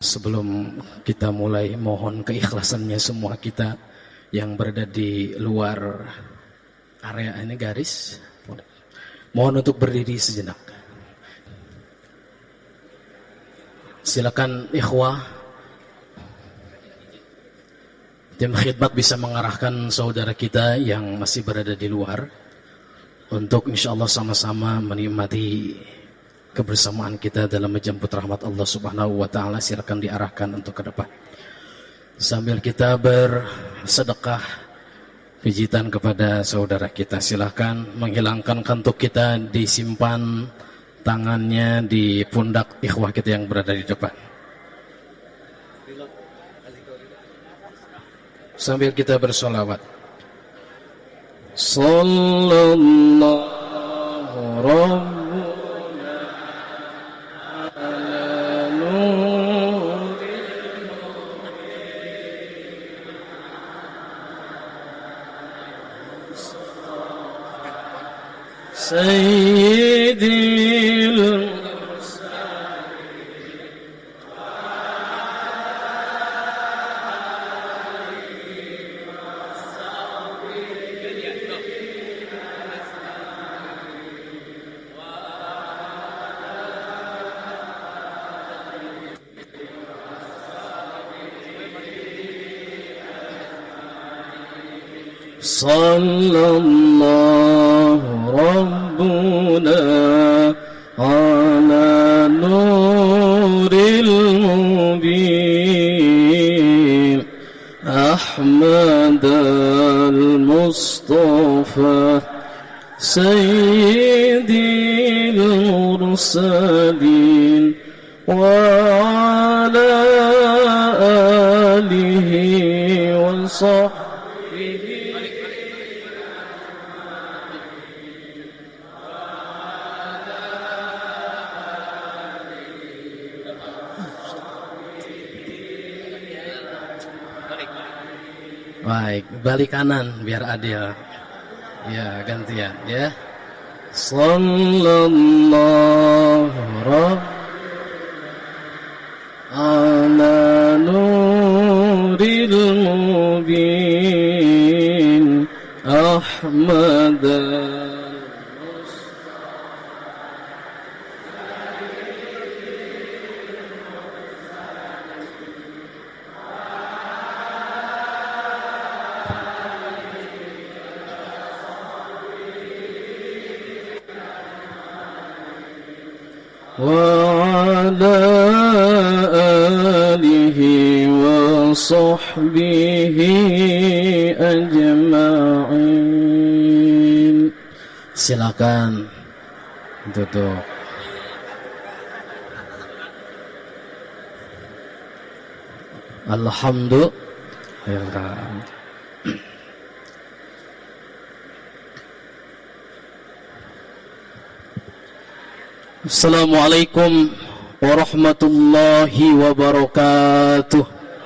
Sebelum kita mulai, mohon keikhlasannya semua kita yang berada di luar area ini garis. Mohon untuk berdiri sejenak. Silakan ikhwah, tim khidmat bisa mengarahkan saudara kita yang masih berada di luar untuk insyaallah sama-sama menikmati kebersamaan kita dalam menjemput rahmat Allah Subhanahu wa taala. Silakan diarahkan untuk ke depan. Sambil kita bersedekah pijitan kepada saudara kita, silakan menghilangkan kantuk kita, disimpan tangannya di pundak ikhwah kita yang berada di depan. Sambil kita bersolawat. Sallallahu rabbuna ala nuril sayyidil sallallahu rabbuna ala nuril mubin Ahmad al-Mustafa sayyidil mursalin wa ala alihi wa sahbihi. Baik, balik kanan biar adil. Ya, gantian ya. Sallallahu ala nuril mubin Ahmad وعلى آله وصحبه أجمعين. Silakan duduk. Alhamdulillah. Assalamualaikum warahmatullahi wabarakatuh.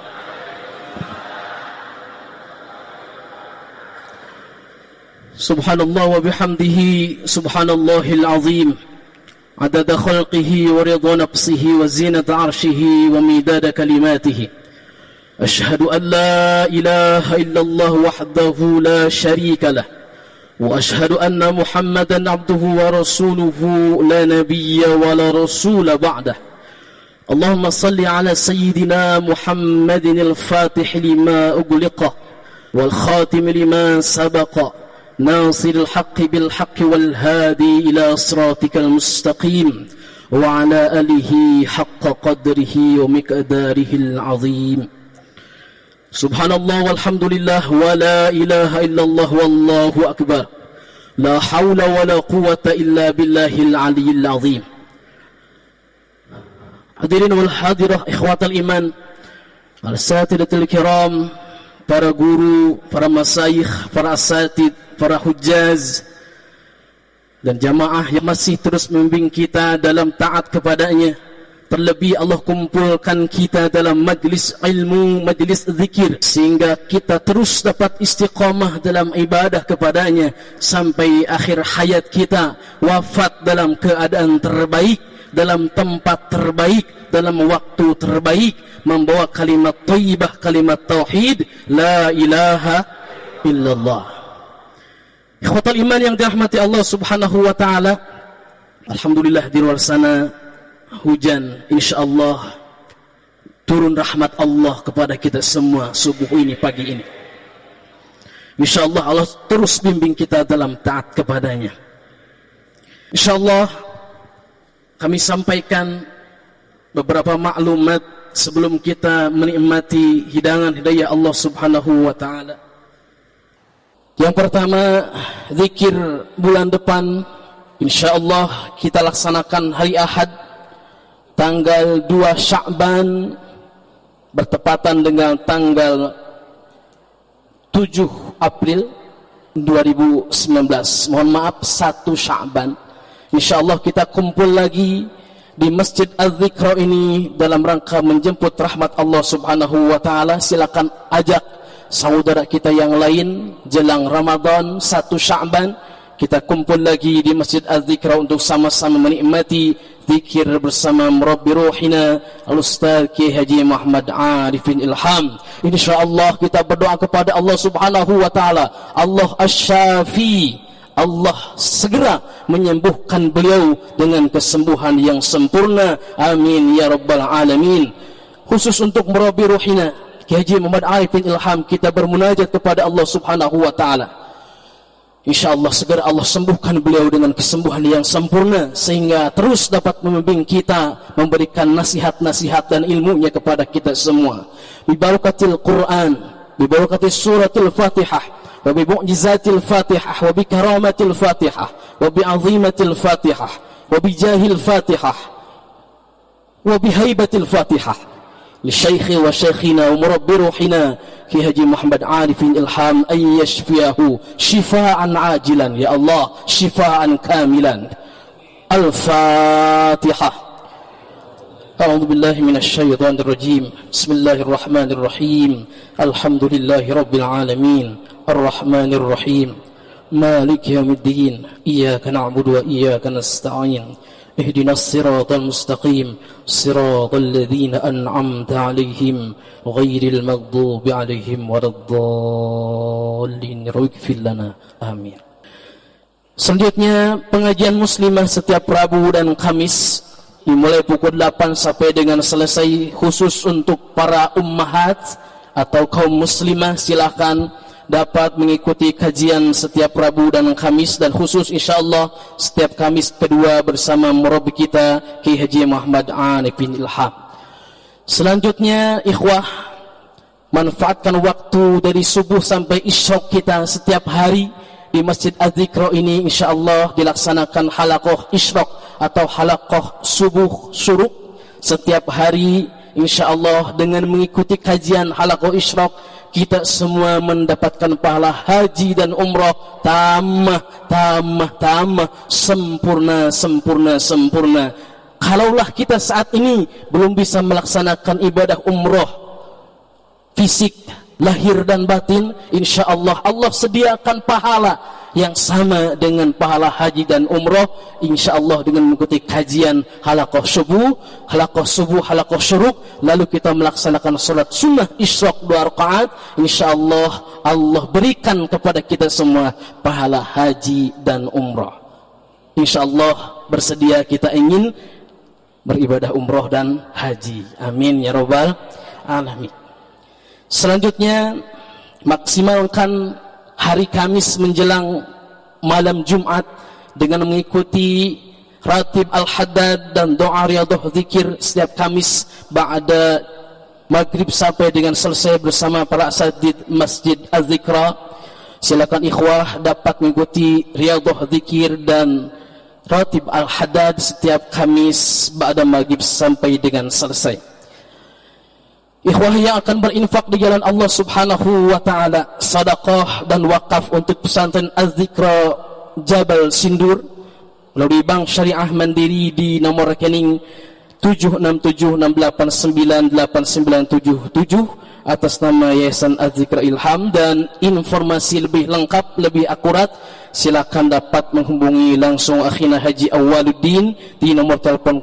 Subhanallah wa bihamdihi subhanallahil azim adada khalqihi wa ridha nafsihi wa zinata arshihi wa midada kalimatihi. Ashhadu an la ilaha illallah wahdahu la sharika lah وأشهد أن محمدا عبده ورسوله لا نبي ولا رسول بعده. اللهم صل على سيدنا محمد الفاتح لما أغلق والخاتم لما سبق ناصر الحق بالحق والهادي إلى صراطك المستقيم وعلى آله حق قدره ومقداره العظيم. Subhanallah walhamdulillah wa la ilaha illallah wallahu akbar. La hawla wa la quwata illa billahil aliyyil azim. Hadirin wal hadirah ikhwatal iman, al-satidatul kiram, para guru, para masyayikh, para asatid, para hujjaz dan jamaah yang masih terus membimbing kita dalam taat kepadanya. Terlebih Allah kumpulkan kita dalam majlis ilmu, majlis zikir, sehingga kita terus dapat istiqamah dalam ibadah kepadanya sampai akhir hayat kita, wafat dalam keadaan terbaik, dalam tempat terbaik, dalam waktu terbaik, membawa kalimat thayyibah, kalimat tauhid, la ilaha illallah. Ikhwatal iman yang dirahmati Allah Subhanahu wa taala, alhamdulillah di luar sana hujan, insyaallah turun rahmat Allah kepada kita semua subuh ini, pagi ini. Insyaallah Allah terus bimbing kita dalam taat kepadanya. Insyaallah kami sampaikan beberapa maklumat sebelum kita menikmati hidangan hidayah Allah Subhanahu wa taala. Yang pertama, zikir bulan depan insyaallah kita laksanakan hari Ahad tanggal 2 Sya'ban bertepatan dengan tanggal 7 April 2019. Mohon maaf, 1 Sya'ban. Insyaallah kita kumpul lagi di Masjid Az-Zikra ini dalam rangka menjemput rahmat Allah Subhanahu wa taala. Silakan ajak saudara kita yang lain jelang Ramadan 1 Sya'ban kita kumpul lagi di Masjid Az-Zikra untuk sama-sama menikmati zikir bersama Murabbi Ruhina Al-Ustaz Kiai Haji Muhammad Arifin Ilham. Insyaallah kita berdoa kepada Allah Subhanahu wa taala, Allah Asy-Syafi, Allah segera menyembuhkan beliau dengan kesembuhan yang sempurna, amin ya rabbal alamin. Khusus untuk Murabbi Ruhina Kiai Haji Muhammad Arifin Ilham, kita bermunajat kepada Allah Subhanahu wa taala. Insyaallah segera Allah sembuhkan beliau dengan kesembuhan yang sempurna sehingga terus dapat membimbing kita, memberikan nasihat-nasihat dan ilmunya kepada kita semua. Bi barakatil Quran, bi barakatis suratul Fatihah, wa bi mu'jizatil Fatihah, wa bi karamatil Fatihah, wa bi 'azimatil Fatihah, wa bi jahil Fatihah, wa bi haibatil Fatihah. للشيخ وشيخنا ومربي روحنا كي هجي محمد عارف الإلهام أن يشفيه شفاء عاجلا يا الله شفاء كاملا. الفاتحة. أعوذ بالله من الشيطان الرجيم. بسم الله الرحمن الرحيم. الحمد لله رب العالمين الرحمن الرحيم مالك يوم الدين إياك نعبد وإياك نستعين اهدنا الصراط المستقيم صراط الذين أنعمت عليهم غير المغضوب عليهم ولا الضالين اغفر لنا آمين. Selanjutnya pengajian muslimah setiap Rabu dan Kamis dimulai pukul 8 sampai dengan selesai. Khusus untuk para ummahat atau kaum muslimah silahkan dapat mengikuti kajian setiap Rabu dan Kamis, dan khusus insyaallah setiap Kamis kedua bersama murabbi kita Kiai Haji Muhammad Arifin Ilham. Selanjutnya ikhwah, manfaatkan waktu dari subuh sampai isyraq kita setiap hari di Masjid Az-Zikra ini. Insyaallah dilaksanakan halaqah isyraq atau halaqah subuh syuruk setiap hari insyaallah. Dengan mengikuti kajian halaqah isyraq kita semua mendapatkan pahala haji dan umrah tamah sempurna. Kalaulah kita saat ini belum bisa melaksanakan ibadah umrah fisik lahir dan batin, insyaallah Allah sediakan pahala yang sama dengan pahala haji dan umrah insyaallah dengan mengikuti kajian halaqah subuh, halaqah syuruk, lalu kita melaksanakan salat sunnah isyraq 2 rakaat, insyaallah Allah berikan kepada kita semua pahala haji dan umrah. Insyaallah bersedia kita ingin beribadah umrah dan haji, amin ya rabbal alamin. Selanjutnya maksimalkan hari Kamis menjelang malam Jumat dengan mengikuti ratib al-haddad dan doa riyadhah zikir setiap Kamis ba'da maghrib sampai dengan selesai bersama para asatidz Masjid Az-Zikra. Silakan ikhwah dapat mengikuti riyadhah zikir dan ratib al-haddad setiap Kamis ba'da maghrib sampai dengan selesai. Ikhwah yang akan berinfak di jalan Allah Subhanahu wa taala, sedekah dan wakaf untuk pesantren Az-Zikra Jabal Sindur melalui Bank Syariah Mandiri di nomor rekening 76768989777 atas nama Yayasan Az-Zikra Ilham. Dan informasi lebih lengkap, lebih akurat silakan dapat menghubungi langsung akhina Haji Awaluddin di nomor telepon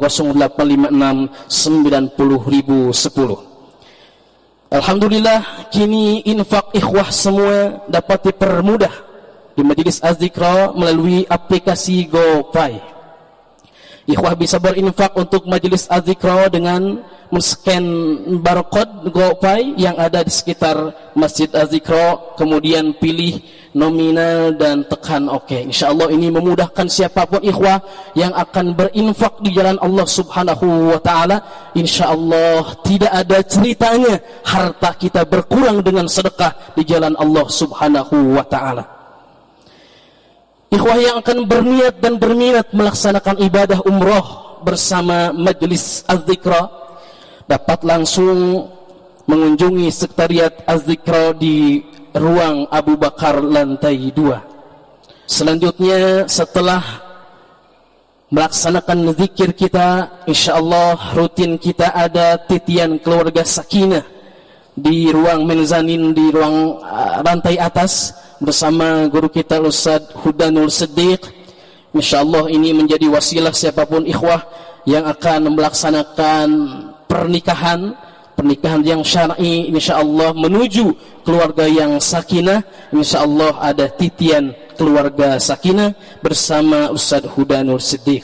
0856 90.010. Alhamdulillah, kini infak ikhwah semua dapat dipermudah di Majelis Az-Zikra melalui aplikasi GoPay. Ikhwah bisa berinfak untuk Majelis Az-Zikra dengan men-scan barcode GoPay yang ada di sekitar Masjid Az-Zikra, kemudian pilih nominal dan tekan OK. InsyaAllah ini memudahkan siapapun ikhwah yang akan berinfak di jalan Allah Subhanahu wa ta'ala. InsyaAllah tidak ada ceritanya harta kita berkurang dengan sedekah di jalan Allah Subhanahu wa ta'ala. Ikhwah yang akan berniat dan berminat melaksanakan ibadah umroh bersama Majelis Az-Zikra dapat langsung mengunjungi Sekretariat Az-Zikra di ruang Abu Bakar lantai 2. Selanjutnya setelah melaksanakan zikir kita, insyaallah rutin kita ada titian keluarga sakinah di ruang menzanin di ruang lantai atas bersama guru kita Ustaz Hudanul Siddiq. Insyaallah ini menjadi wasilah siapapun ikhwah yang akan melaksanakan pernikahan yang syar'i, insyaallah menuju keluarga yang sakinah. Insyaallah ada titian keluarga sakinah bersama Ustaz Hudanul Siddiq.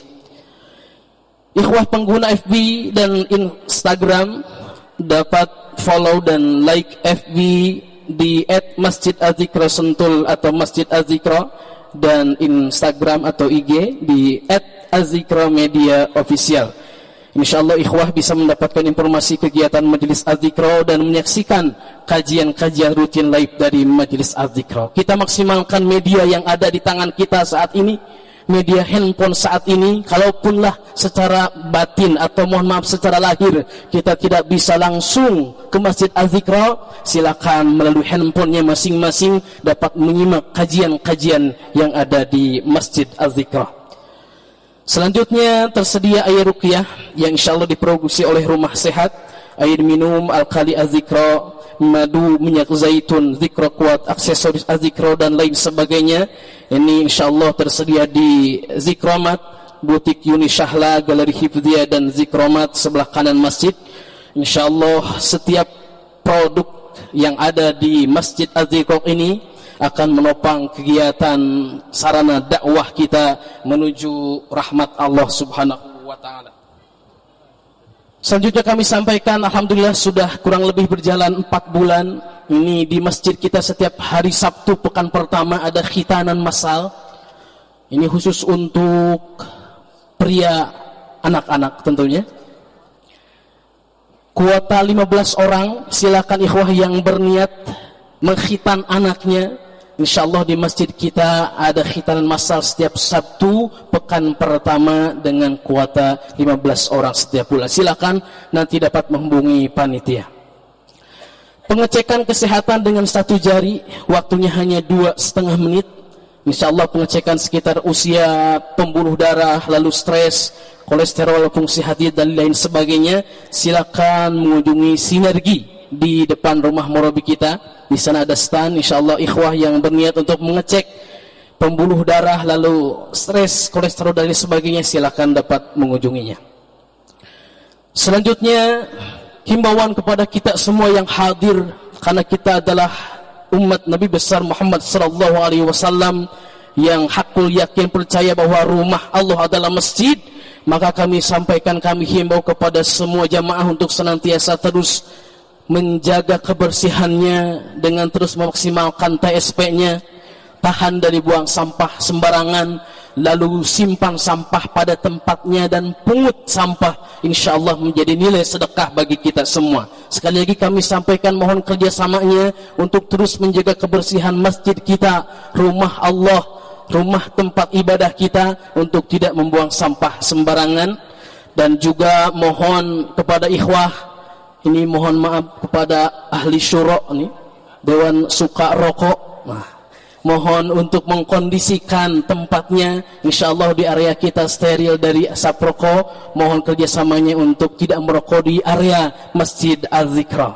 Ikhwah pengguna FB dan Instagram dapat follow dan like FB di @Masjid Az-Zikra Sentul atau Masjid Az-Zikra, dan Instagram atau IG di @Az-Zikra Media Official. InsyaAllah ikhwah bisa mendapatkan informasi kegiatan Majelis Az-Zikra dan menyaksikan kajian-kajian rutin live dari Majelis Az-Zikra. Kita maksimalkan media yang ada di tangan kita saat ini, media handphone saat ini. Kalaupunlah secara batin atau mohon maaf secara lahir kita tidak bisa langsung ke Masjid Az-Zikra, silakan melalui handphonenya masing-masing dapat menyimak kajian-kajian yang ada di Masjid Az-Zikra. Selanjutnya tersedia air ruqyah yang insyaallah diproduksi oleh Rumah Sehat, air minum Al-Kali Az-Zikra, madu minyak zaitun, zikra kuat, aksesoris Az-Zikra dan lain sebagainya. Ini insyaallah tersedia di Zikromat, Butik Yuni Syahla, Galeri Hifdiyah dan Zikromat sebelah kanan masjid. Insyaallah setiap produk yang ada di Masjid Az-Zikra ini akan menopang kegiatan sarana dakwah kita menuju rahmat Allah Subhanahu wa ta'ala. Selanjutnya kami sampaikan, alhamdulillah sudah kurang lebih berjalan 4 bulan ini di masjid kita setiap hari Sabtu pekan pertama ada khitanan massal. Ini khusus untuk pria anak-anak tentunya. Kuota 15 orang, silakan ikhwah yang berniat mengkhitan anaknya. InsyaAllah di masjid kita ada khitanan massal setiap Sabtu pekan pertama dengan kuota 15 orang setiap bulan. Silakan nanti dapat menghubungi panitia. Pengecekan kesehatan dengan 1 jari, waktunya hanya 2,5 menit. InsyaAllah pengecekan sekitar usia, pembuluh darah, lalu stres, kolesterol, fungsi hati dan lain sebagainya. Silakan mengunjungi Sinergi di depan rumah murabi kita. Di sana ada stand, insyaallah ikhwah yang berniat untuk mengecek pembuluh darah, lalu stres, kolesterol dan lain sebagainya, silakan dapat mengunjunginya. Selanjutnya himbauan kepada kita semua yang hadir, karena kita adalah umat Nabi besar Muhammad sallallahu alaihi wasallam yang hakul yakin percaya bahwa rumah Allah adalah masjid, maka kami sampaikan, kami himbau kepada semua jamaah untuk senantiasa terus menjaga kebersihannya dengan terus memaksimalkan TSP-nya, tahan dari buang sampah sembarangan, lalu simpan sampah pada tempatnya dan pungut sampah, insyaallah menjadi nilai sedekah bagi kita semua. Sekali lagi kami sampaikan, mohon kerjasamanya untuk terus menjaga kebersihan masjid kita, rumah Allah, rumah tempat ibadah kita, untuk tidak membuang sampah sembarangan. Dan juga mohon kepada ikhwah, ini mohon maaf kepada ahli syura nih, Dewan Suka Rokok, mohon untuk mengkondisikan tempatnya, insyaallah di area kita steril dari asap rokok. Mohon kerjasamanya untuk tidak merokok di area Masjid Az-Zikra.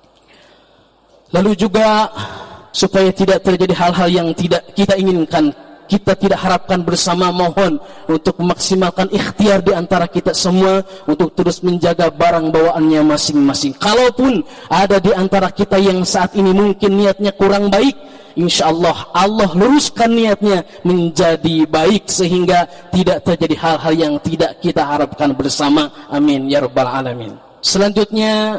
Lalu juga supaya tidak terjadi hal-hal yang tidak kita inginkan kita tidak harapkan bersama, mohon untuk memaksimalkan ikhtiar di antara kita semua untuk terus menjaga barang bawaannya masing-masing. Kalaupun ada di antara kita yang saat ini mungkin niatnya kurang baik, insyaallah Allah luruskan niatnya menjadi baik sehingga tidak terjadi hal-hal yang tidak kita harapkan bersama. Amin ya rabbal alamin. Selanjutnya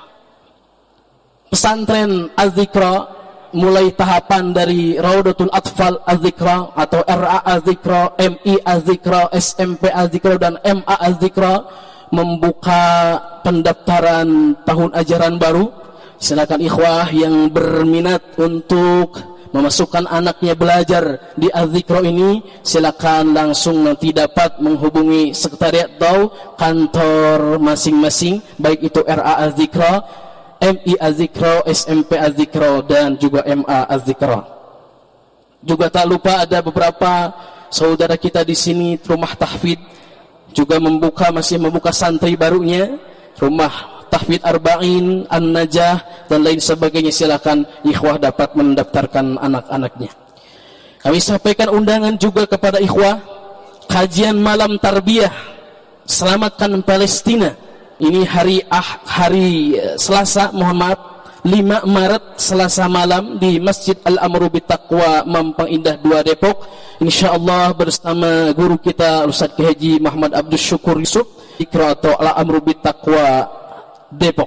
pesantren Az-Zikra mulai tahapan dari Raudatul Atfal Az-Zikra atau RA Az-Zikra, MI Az-Zikra, SMP Az-Zikra dan MA Az-Zikra membuka pendaftaran tahun ajaran baru. Silakan ikhwah yang berminat untuk memasukkan anaknya belajar di Az-Zikra ini, silakan langsung nanti dapat menghubungi sekretariat atau kantor masing-masing, baik itu RA Az-Zikra, MI Az-Zikra, SMP Az-Zikra dan juga MA Az-Zikra. Juga tak lupa ada beberapa saudara kita di sini rumah tahfidz juga masih membuka santri barunya, rumah tahfidz Arba'in, An-Najah dan lain sebagainya. Silakan ikhwah dapat mendaftarkan anak-anaknya. Kami sampaikan undangan juga kepada ikhwah kajian malam tarbiyah Selamatkan Palestina. Ini hari Selasa, mohon maaf, 5 Maret Selasa malam di Masjid Al-Amru Bittaqwa Mampang Indah 2 Depok. InsyaAllah bersama guru kita Ustaz Kiai Haji Muhammad Abdul Syukur Yusuf, Ikra atau Al-Amru Bittaqwa Depok.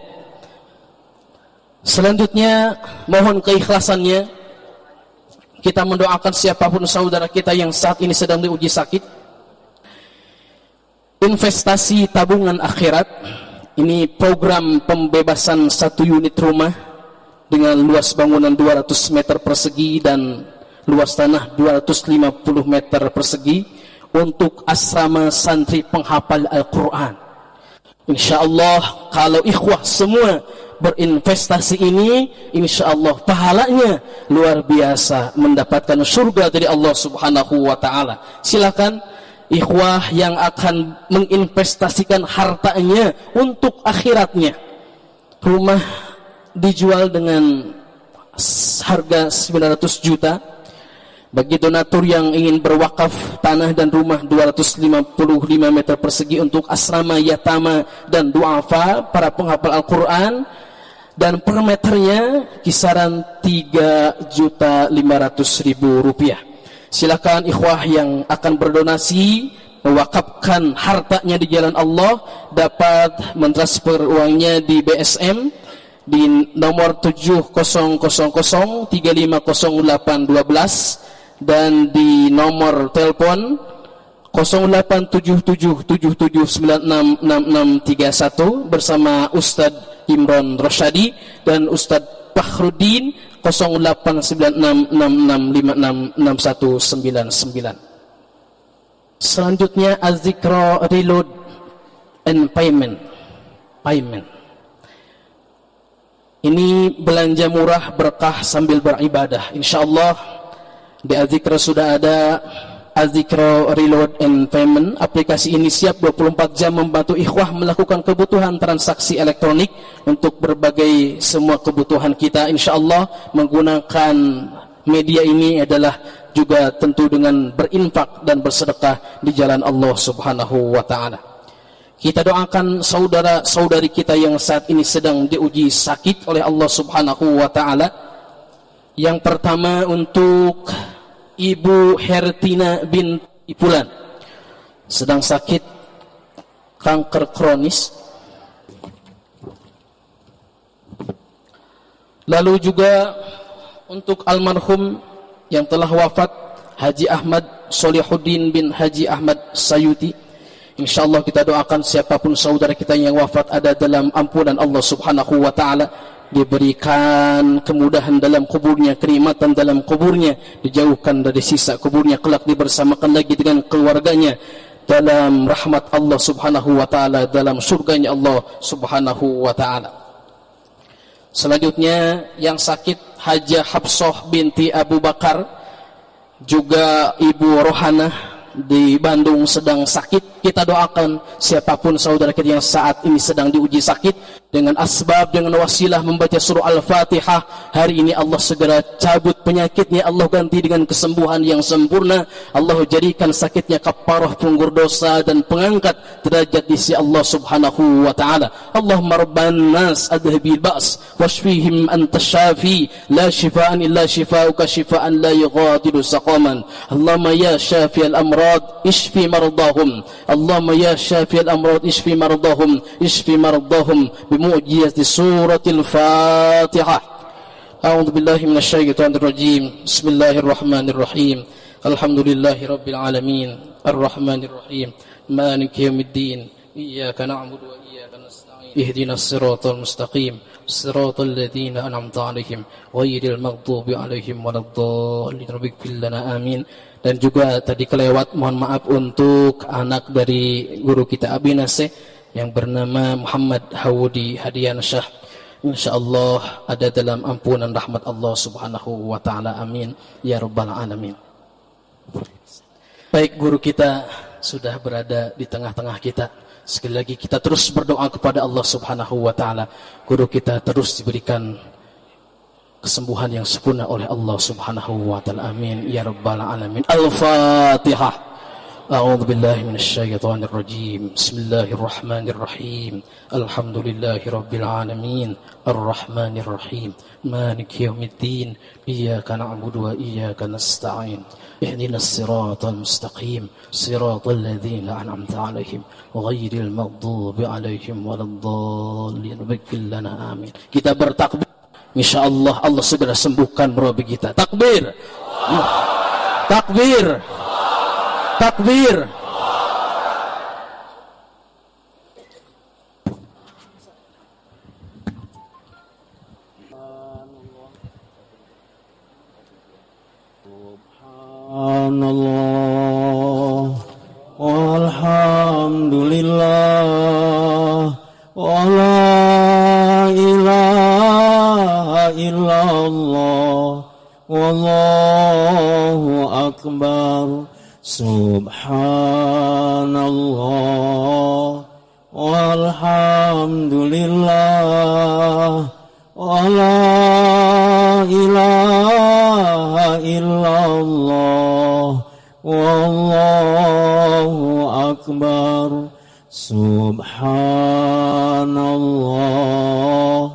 Selanjutnya mohon keikhlasannya kita mendoakan siapapun saudara kita yang saat ini sedang diuji sakit. Investasi tabungan akhirat ini program pembebasan 1 unit rumah dengan luas bangunan 200 meter persegi dan luas tanah 250 meter persegi untuk asrama santri penghafal Al-Quran. InsyaAllah kalau ikhwah semua berinvestasi ini, insyaallah pahalanya luar biasa, mendapatkan surga dari Allah Subhanahu wa taala. Silakan ikhwah yang akan menginvestasikan hartanya untuk akhiratnya. Rumah dijual dengan harga 900 juta. Bagi donatur yang ingin berwakaf tanah dan rumah 255 meter persegi untuk asrama yatama dan duafa para penghafal Al-Quran, dan per meternya kisaran 3.500.000 rupiah. Silakan ikhwah yang akan berdonasi mewakafkan hartanya di jalan Allah dapat mentransfer uangnya di BSM di nomor 7000350812 dan di nomor telepon 087777966631 bersama Ustadz Imron Rosyadi dan Ustadz Fakhruddin 089666566199. Selanjutnya Az-Zikra Reload and Payment. Ini belanja murah berkah sambil beribadah. InsyaAllah di Az-Zikra sudah ada Az-Zikra Reload and Payment. Aplikasi ini siap 24 jam membantu ikhwah melakukan kebutuhan transaksi elektronik untuk berbagai semua kebutuhan kita. InsyaAllah menggunakan media ini adalah juga tentu dengan berinfak dan bersedekah di jalan Allah Subhanahu wa ta'ala. Kita doakan saudara-saudari kita yang saat ini sedang diuji sakit oleh Allah Subhanahu wa ta'ala. Yang pertama untuk Ibu Hertina binti Pulan, sedang sakit kanker kronis. Lalu juga untuk almarhum yang telah wafat Haji Ahmad Solihuddin bin Haji Ahmad Sayuti. InsyaAllah kita doakan siapapun saudara kita yang wafat ada dalam ampunan Allah Subhanahu wa ta'ala, diberikan kemudahan dalam kuburnya, kenikmatan dalam kuburnya, dijauhkan dari sisa kuburnya, kelak dibersamakan lagi dengan keluarganya dalam rahmat Allah Subhanahu wa ta'ala, dalam surganya Allah Subhanahu wa ta'ala. Selanjutnya yang sakit Hajah Hafsah binti Abu Bakar, juga Ibu Rohanah di Bandung sedang sakit. Kita doakan siapapun saudara kita yang saat ini sedang diuji sakit dengan asbab, dengan wasilah membaca surah Al-Fatihah, hari ini Allah segera cabut penyakitnya, Allah ganti dengan kesembuhan yang sempurna. Allah jadikan sakitnya kafarah penggur dosa dan pengangkat derajat di sisi Allah Subhanahu wa taala. Allahumma rabban nas adhhibil ba's washfihim anta syafi la shifaa'an illa shifaa'uka shifaa'an la yughadiru saqaman. Allahumma ya syafiyal amrad ishfi mardahum. Allahumma ya syafiyal amrad ishfi mardahum, ishfi mardahum بمعجزة سورة الفاتحة. أعوذ بالله من الشيطان الرجيم. بسم الله الرحمن الرحيم. الحمد لله رب العالمين الرحمن الرحيم مالك يوم الدين إياك نعبد وإياك نستعين اهدنا الصراط المستقيم صراط الذين أنعمت عليهم غير المغضوب عليهم ولا الضالين رب اغفر لنا آمين. Dan juga tadi kelewat, mohon maaf untuk anak dari guru kita Abi Nasih yang bernama Muhammad Hawudi Hadian Syah, insyaallah ada dalam ampunan rahmat Allah Subhanahu wa taala. Amin ya rabbal alamin. Baik, guru kita sudah berada di tengah-tengah kita. Sekali lagi kita terus berdoa kepada Allah Subhanahu wa taala, guru kita terus diberikan kesembuhan yang sempurna oleh Allah Subhanahu wa taala. Amin ya rabbal alamin. Al-Fatihah. أعوذ بالله من الشيطان الرجيم. بسم الله الرحمن الرحيم. الحمد لله رب العالمين الرحمن الرحيم مالك يوم الدين إياك نعبد وإياك نستعين اهدنا الصراط المستقيم صراط الذين أنعمت عليهم غير المغضوب عليهم ولا الضالين اغفر لنا آمين. Kita bertakbir, insyaallah Allah segera sembuhkan murabi kita. Takbir, takbir, takbir. Subhanallah walhamdulillah wa la ilaha illallah wallahu akbar. Subhanallah walhamdulillah wa la ilaha illallah wallahu akbar. Subhanallah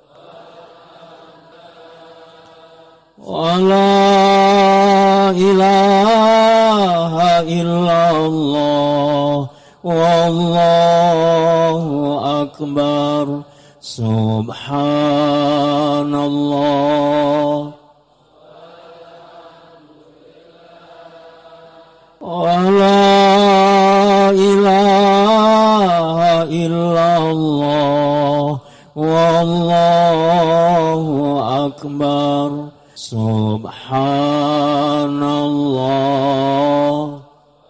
wa la ilaha illallah wallahu akbar. Subhanallah wa la ilaha illallah wallahu akbar. Subhanallah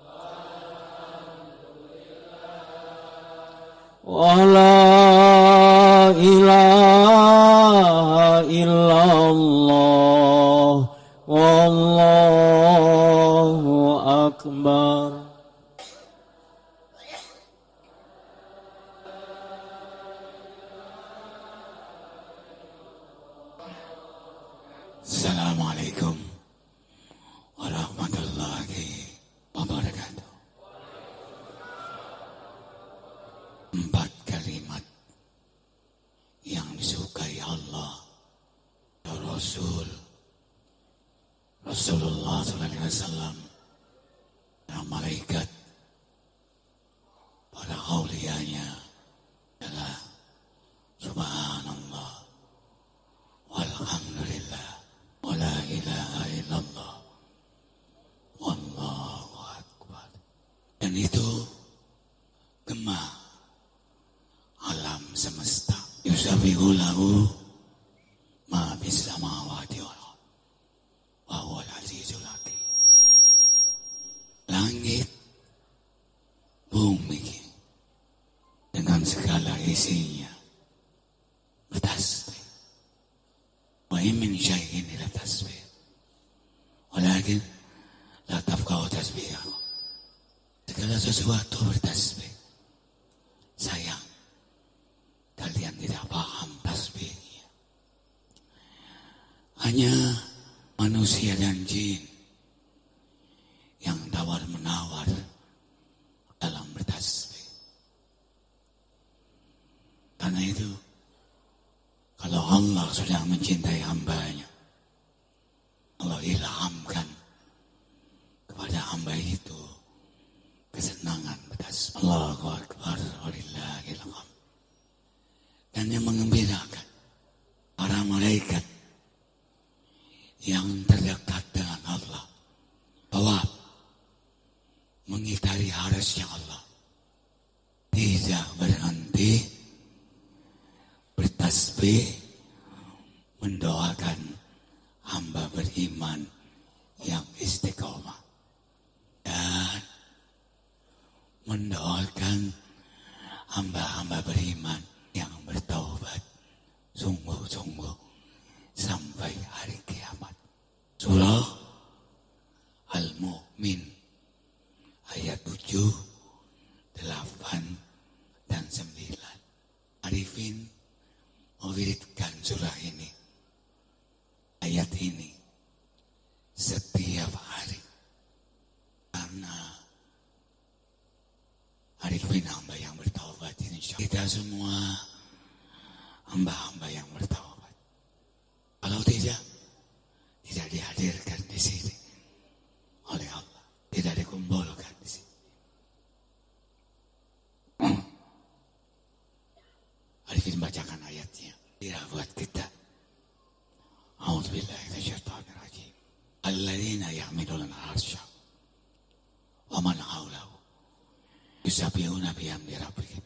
wa la ilaha illallah wallahu akbar. Assalamualaikum warahmatullahi wabarakatuh. 4 kalimat yang disukai Allah dan Rasulullah SAW, dan malaikat, para aulianya adalah Subhanallah walhamdulillah wa la ilaha illallah wallahu akbar. Dan itu gema alam semesta. Yusabihu lahu ma bis samawati wal ardh wa huwal azizul hakim. Langit, bumi dengan segala isinya bertasbih. Wa in min syai'in illa tasbih walakin la tafqahu tasbihahum. Segala sesuatu bertasbih. Sayang, kalian tidak Hanya manusia dan jin yang tawar-menawar dalam bertasbih. Karena itu, kalau Allah sudah mencintai hambanya, Allah ilhamkan kepada hamba itu kesenangan bertasbih. Allahu Akbar, walillahil hamd. Dan yang mengembirakan para malaikat yang terdekat dengan Allah, bahwa mengitari arasy Allah, tidak berhenti bertasbih mendoakan hamba beriman yang istiqomah dan mendoakan hamba-hamba beriman yang bertaubat sungguh-sungguh sampai hari kiamat. Surah Al-Mu'min ayat 7, 8, dan 9. Arifin mewiridkan surah ini, ayat ini setiap hari, karena Arifin hamba yang bertaubat, insya Allah kita semua hamba-hamba yang bertaubat. Kalau tidak dihadirkan di sini oleh Allah, tidak dikumpulkan di sini. Arifin bacakan ayatnya. Tidak buat kita. A'udzubillahi minasyaitonirrajim. Alladzina yahmiluna al-'arsya wa man hawlahu yusabbihuna bihamdi rabbihim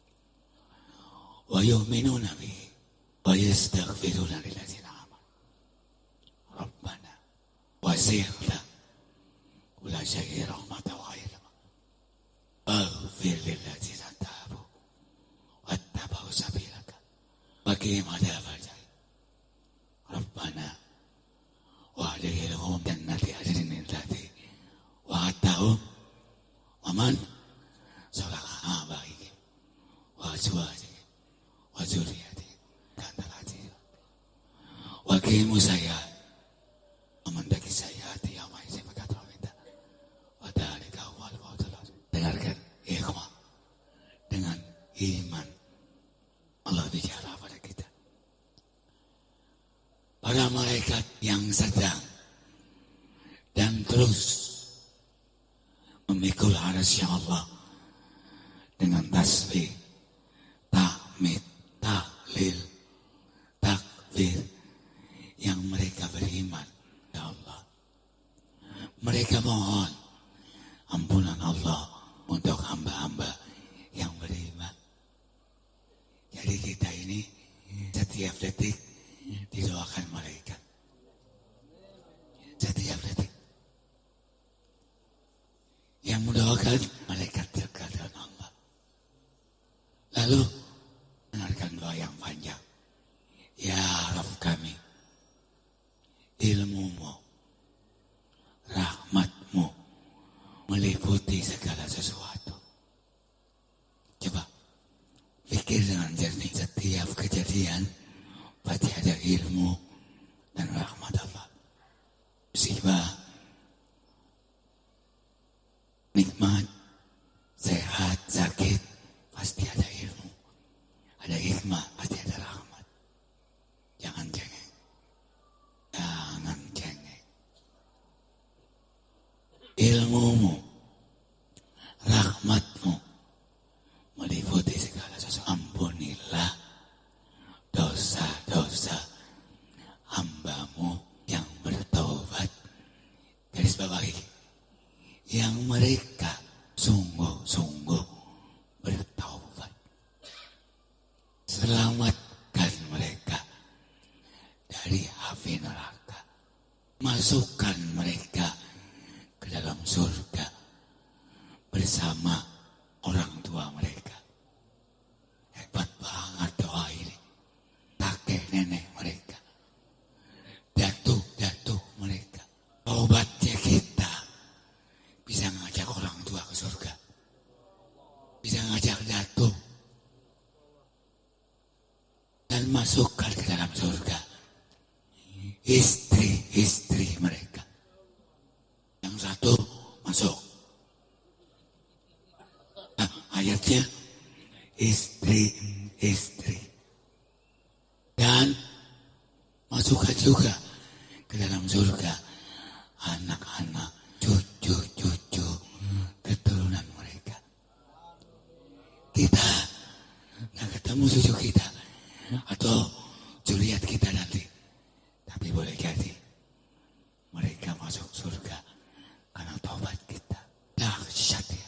wa yu'minuna bihi wa yastaghfiruna lilladzina amanu Rabbana wasi'ta kulla syai'in rahmatan wa ilma waghfir lilladzina tabu wattaba'u sabilaka wa qihim adzabal jahim Rabbana wa adkhilhum jannati adnin allati wa'adtahum wa man salaha abaihim wa azwajihim wa dzurriyyatihim innaka hakim wa qimu sayyi'at wa man taqi sayyi'ati yawma idzin faqad rahimta wa dzalika huwal fawzul azim. Dengarkan ikhwah, dengan iman Allah bicara pada kita. Para malaikat yang sedang dan terus memikul arasy Allah dengan tasbih, tahmid, tahlil, takbir, yang mereka beriman ya Allah. Mereka mohon ampunan Allah untuk hamba-hamba yang beriman. Jadi kita ini setiap detik didoakan malaikat. Setiap detik yang mendoakan malaikat dekat dengan Allah. Lalu dengarkan doa yang panjang. Ya Rabb kami, ilmumu, rahmatmu meliputi segala sesuatu. Coba pikir dengan jernih, setiap kejadian pasti ada ilmu dan rahmat Allah. Musibah, nikmat, sehat, sakit, pasti ada ilmu, ada hikmah, pasti ada rahmat. Jangan cengeng, jangan cengeng. Ilmumu, rahmatmu meliputi segala sesuatu. Ampunilah dosa-dosa hambamu yang bertaubat. Garis bawahi, yang mereka sungguh-sungguh bertaubat. Selamatkan mereka dari api neraka. Masukkan mereka ke dalam surga bersama orang tua mereka. Hebat banget doa ini. Kakek nenek mereka, datuk mereka. Taubatnya kita bisa ngajak orang tua ke surga, bisa ngajak datuk dan masukkan ke dalam surga. istri-istri mereka. Yang satu masuk. Nah, ayatnya istri-istri. Dan masukkan juga ke dalam surga anak-anak, cucu-cucu, keturunan mereka. Kita nggak ketemu cucu kita atau zuriat kita nanti, tapi boleh jadi mereka masuk surga karena taubat kita. Dahsyat ya.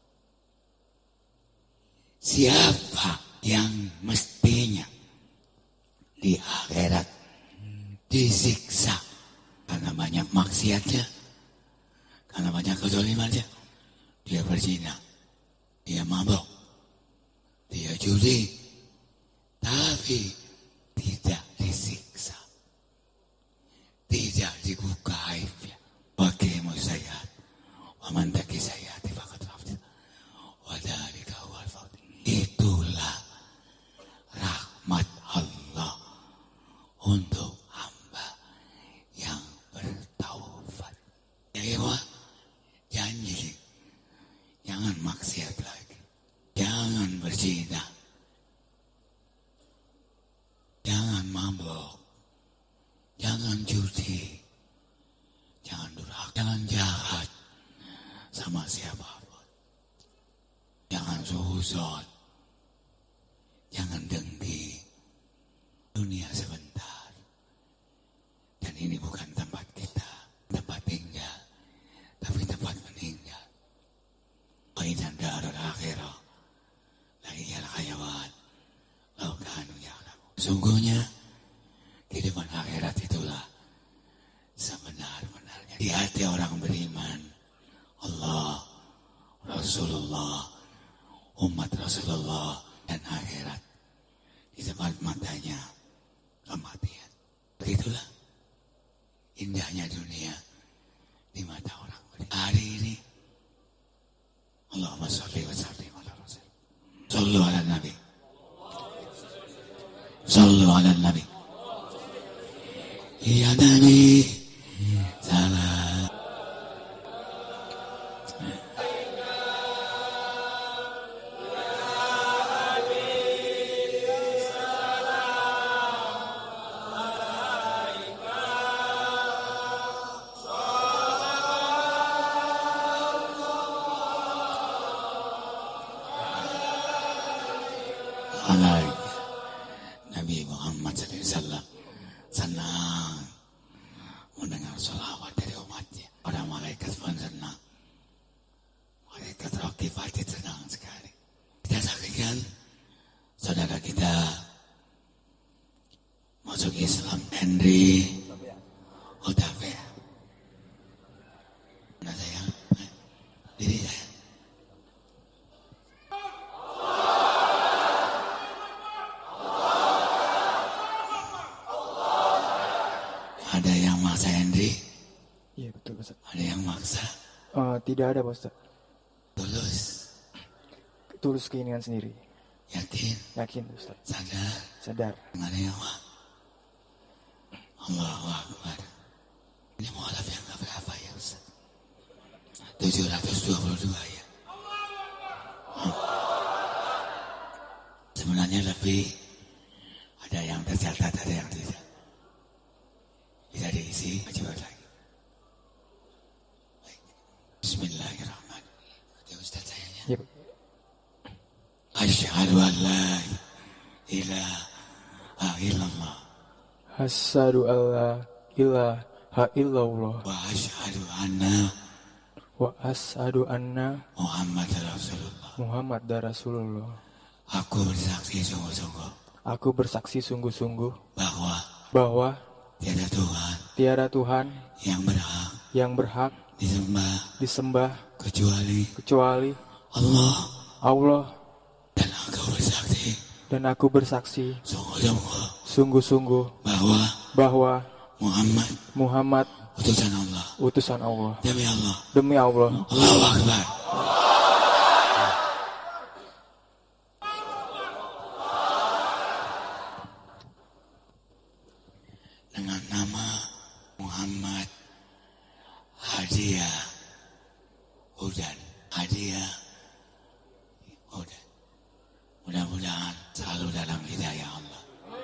Siapa yang mestinya di akhirat disiksa karena banyak maksiatnya, karena banyak kezalimannya? Dia berzina, dia mabuk, dia judi, tapi tidak disiksa, tidak dibuka aibnya. Waqimu sayyi'at wa man taqi sayyi'ati faqad rafid wa dzalika huwal fawz. Itulah rahmat Allah untuk hamba yang bertaubat. Ya Allah, janji jangan maksiat lagi, jangan berzina, jangan mabuk, jangan judi, jangan durhaka, jangan jahat sama siapapun, jangan suuzon, jangan dengki. Dunia sebentar, dan ini bukan tempat kita, tempat tinggal, tapi tempat meninggal. Wa inna daral akhirah la hiyal hayawan law kanu ya'lamun. Sungguhnya kehidupan akhirat itulah sebenar-benarnya di hati orang beriman. Allah, Rasulullah, umat Rasulullah, dan akhirat di tempat matanya kematian. Begitulah indahnya dunia di mata orang beriman. Hari ini Allahumma sholli wa sallim ala Rasul. Sallu ala Nabi. Sallu ala Nabi. Ya Nabi, salam. Nabi Muhammad SAW senang mendengar sholawat dari umatnya. Para malaikat pun senang. Malaikat Raqib Atid senang sekali. Kita saksikan saudara kita masuk Islam, Henry Otavia. Mana saya? Diri saya. Ada yang maksa Henry? Iya betul Ustaz. Ada yang maksa? Tidak ada Ustaz. Tulus? Tulus keinginan sendiri. Yakin? Yakin Ustaz. Sadar? Sadar. Dengan yang Allahu Akbar. Ini mualaf yang berapa ya Ustaz? 722 ya. Sebenarnya lebih. Ada yang tercatat, ada yang tidak. Bisa diisi, coba lagi. Baik. Bismillahirrahmanirrahim. Ada Ustaz sayanya. Yep. Asyhadu an la ilaha illallah. Asyhadu an la ilaha illallah. Wa asyhadu anna Wa asyhadu anna Muhammad Rasulullah. Muhammad Rasulullah. Aku bersaksi sungguh-sungguh bahwa tiada Tuhan yang berhak disembah kecuali Allah, dan aku bersaksi sungguh-sungguh bahwa Muhammad utusan Allah. Demi Allah. Allahu Akbar. Dengan nama Muhammad hadiah hudan, hadiah hudan. Mudah-mudahan selalu dalam hidayah Allah.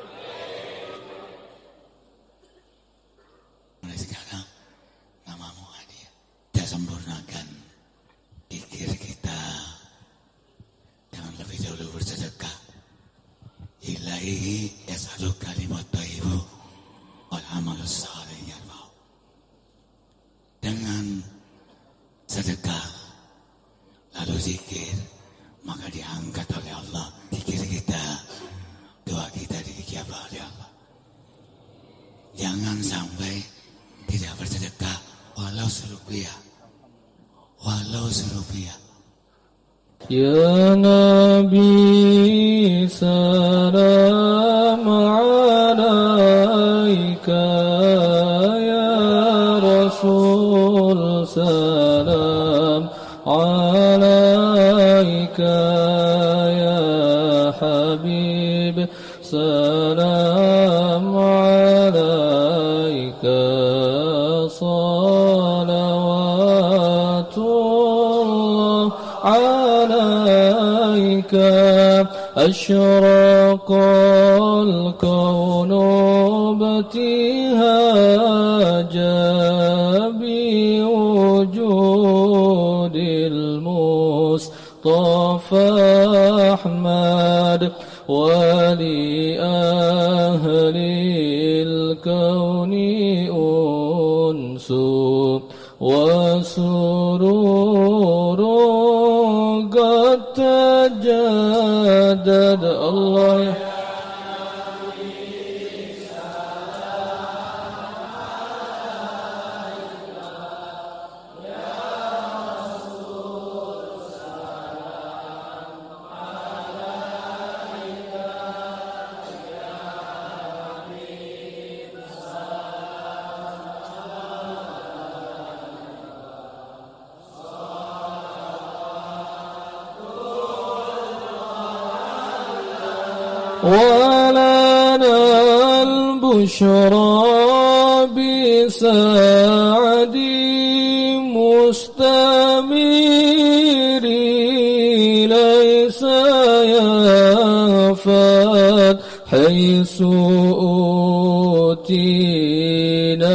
Mulai sekarang namamu hadiah. Kita sempurnakan pikir kita dengan lebih dahulu bersedekah. Ilahi yas'alu kalimat thayyibu wal amalus salih yarfa'u. Dengan sedekah lalu zikir, maka diangkat oleh Allah zikir kita, doa kita diijabah oleh Allah. Jangan sampai tidak bersedekah walau serupiah, Ya Nabi salam alaika, Ya Rasul salam alaika, Ya Habib salam alaika, salawatullah عليك أشرق الكون ابتهاجا بوجود المصطفى أحمد ولأهل الكون أنس وسرور قد تجدد الله ولنا البشرى بسعد مستمر ليس يفات حيث أوتينا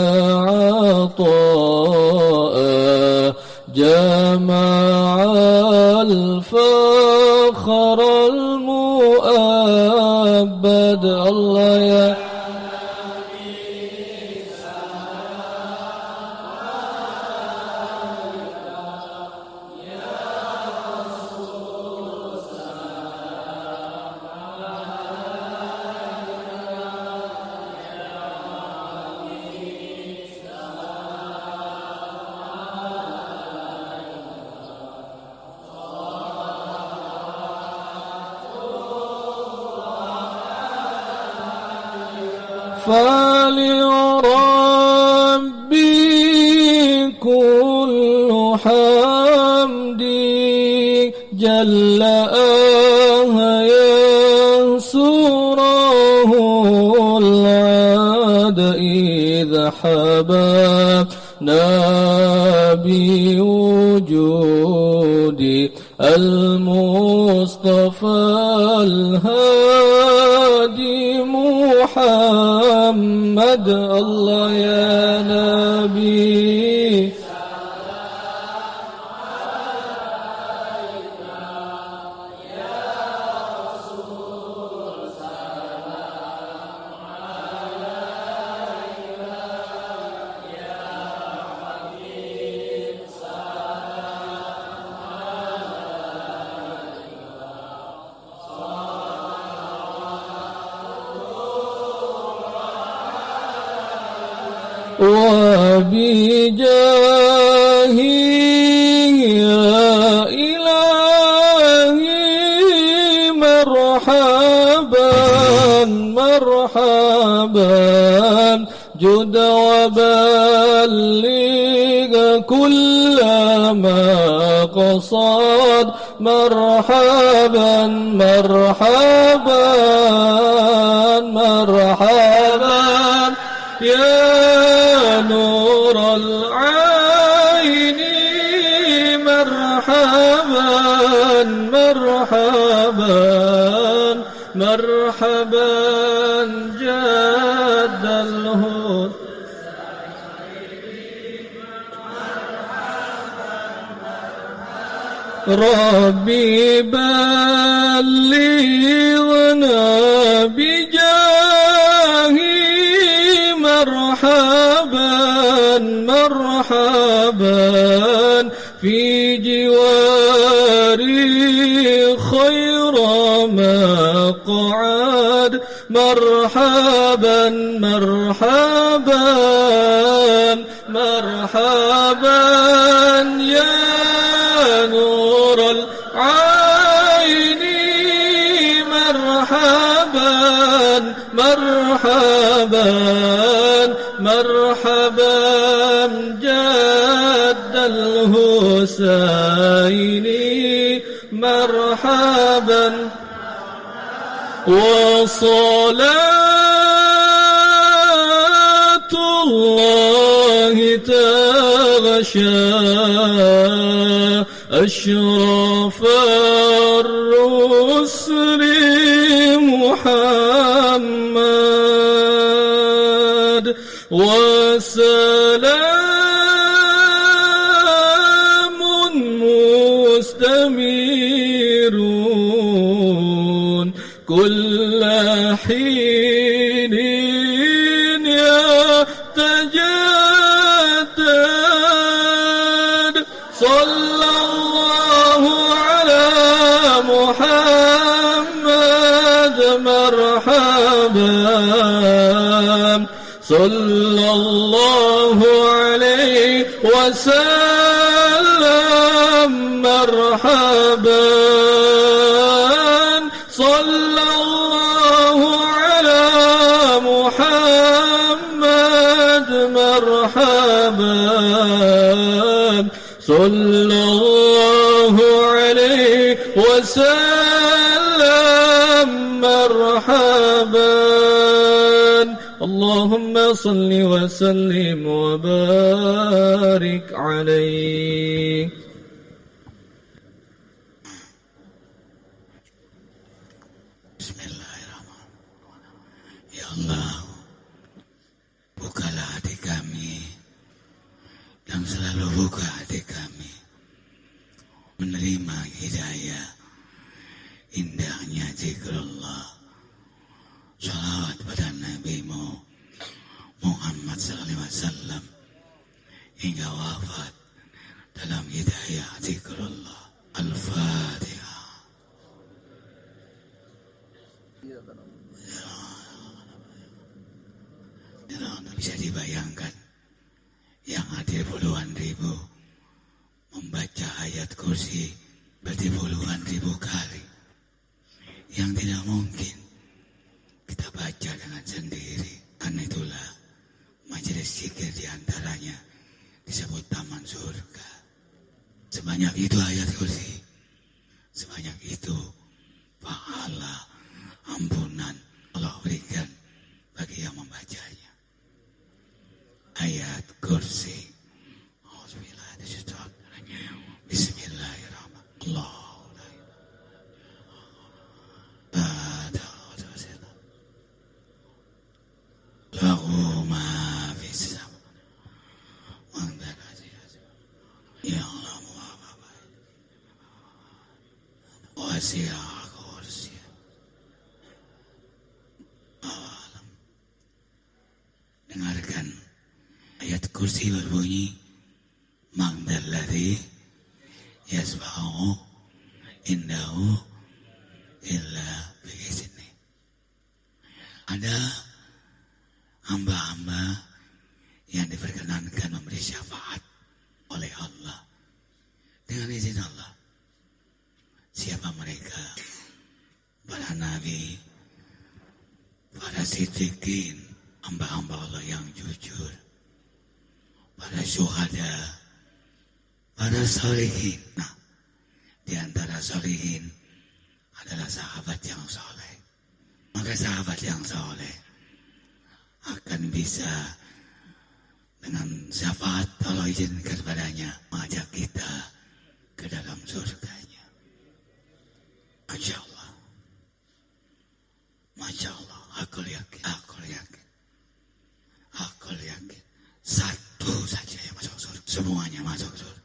عطاء جمع الفخر المؤبد الله يا فلربي كل حمدي جل ينصره العاد إذا حببنا بوجود المصطفى الهادي محمد الله يا نبي وبجاهه يا إلهي مرحبا مرحبا جد وبلغ كل ما قصد مرحبا مرحبا مرحبا يا نور العين مرحبا مرحبا مرحبا جاد الهدى ربي بلغنا بجاهي مرحبا مرحبا في جواري خير مقعد مرحبا مرحبا مرحبا يا نور العين مرحبا مرحبا مرحبا جد الحسين مرحبا وصلاة الله تغشى أشرف الرسل محمد وسلام مستمر كل حين يتجدد صلى الله على محمد مرحبا صلى الله عليه وسلم مرحبا صلى الله على محمد مرحبا صلى الله عليه وسلم مرحبا اللهم صل وسلم وبارك عليه. Ya Allah, bukalah hati kami yang selalu buka hati kami menerima hidayah indahnya zikrullah. Salawat pada Nabi Muhammad SAW hingga wafat dalam hidayah zikrullah. Al-Fatihah. Bisa dibayangkan yang hadir puluhan ribu membaca ayat kursi berarti puluhan ribu kali. Yang tidak mungkin kita baca dengan sendiri. Karena itulah majelis zikir diantaranya disebut taman surga. Sebanyak itu ayat kursi, sebanyak itu pahala ampunan Allah berikan bagi yang membacanya. Ayat kursi. Dengarkan ayat kursi berbunyi Mangdalladzi yasba'u indahu illa bi'izni. Ada hamba-hamba yang diperkenankan memberi syafaat oleh Allah dengan izin Allah. Siapa mereka? Para nabi, para siddiqin, hamba-hamba Allah yang jujur, para syuhada, para sholihin. Nah, di antara sholihin adalah sahabat yang soleh. Maka sahabat yang soleh akan bisa dengan syafaat Allah izinkan padanya mengajak kita ke dalam surganya. Masya Allah. Masya Allah. Aku yakin. Satu saja yang masuk surga. Semuanya masuk surga.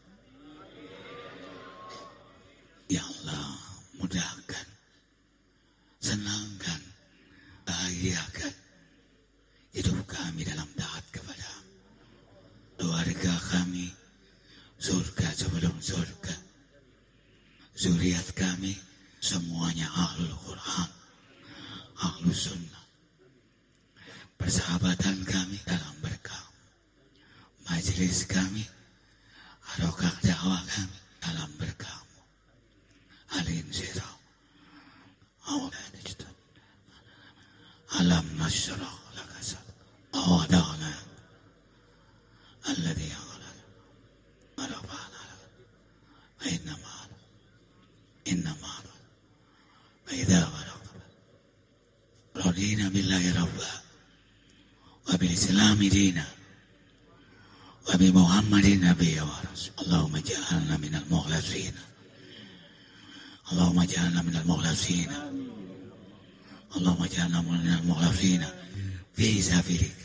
Ya Allah, mudahkan, senangkan, bahagiakan hidup kami dalam taat kepada-Mu. Keluarga kami surga sebelum surga. Zuriat kami semuanya ahlul Quran, ahlul sunnah. Persahabatan kami dalam berkah. Majelis kami, harokah dakwah kami dalam berkah-Mu. Alin sirah, awlan ijtad, alam nashrah laka sadrak, awada'na alladhi aghlaq, arafa'na laka, inna ma'ana, wa idha baraqta, radina billahi rabba, wa bil islami dina, wa bi Muhammadin nabiyya wa rasul. Allahumma ja'alna minal mukhlasin. Allahumma ja'alna minal mukhlasin. Allahumma ja'alna minal mukhlasin fi sabilika.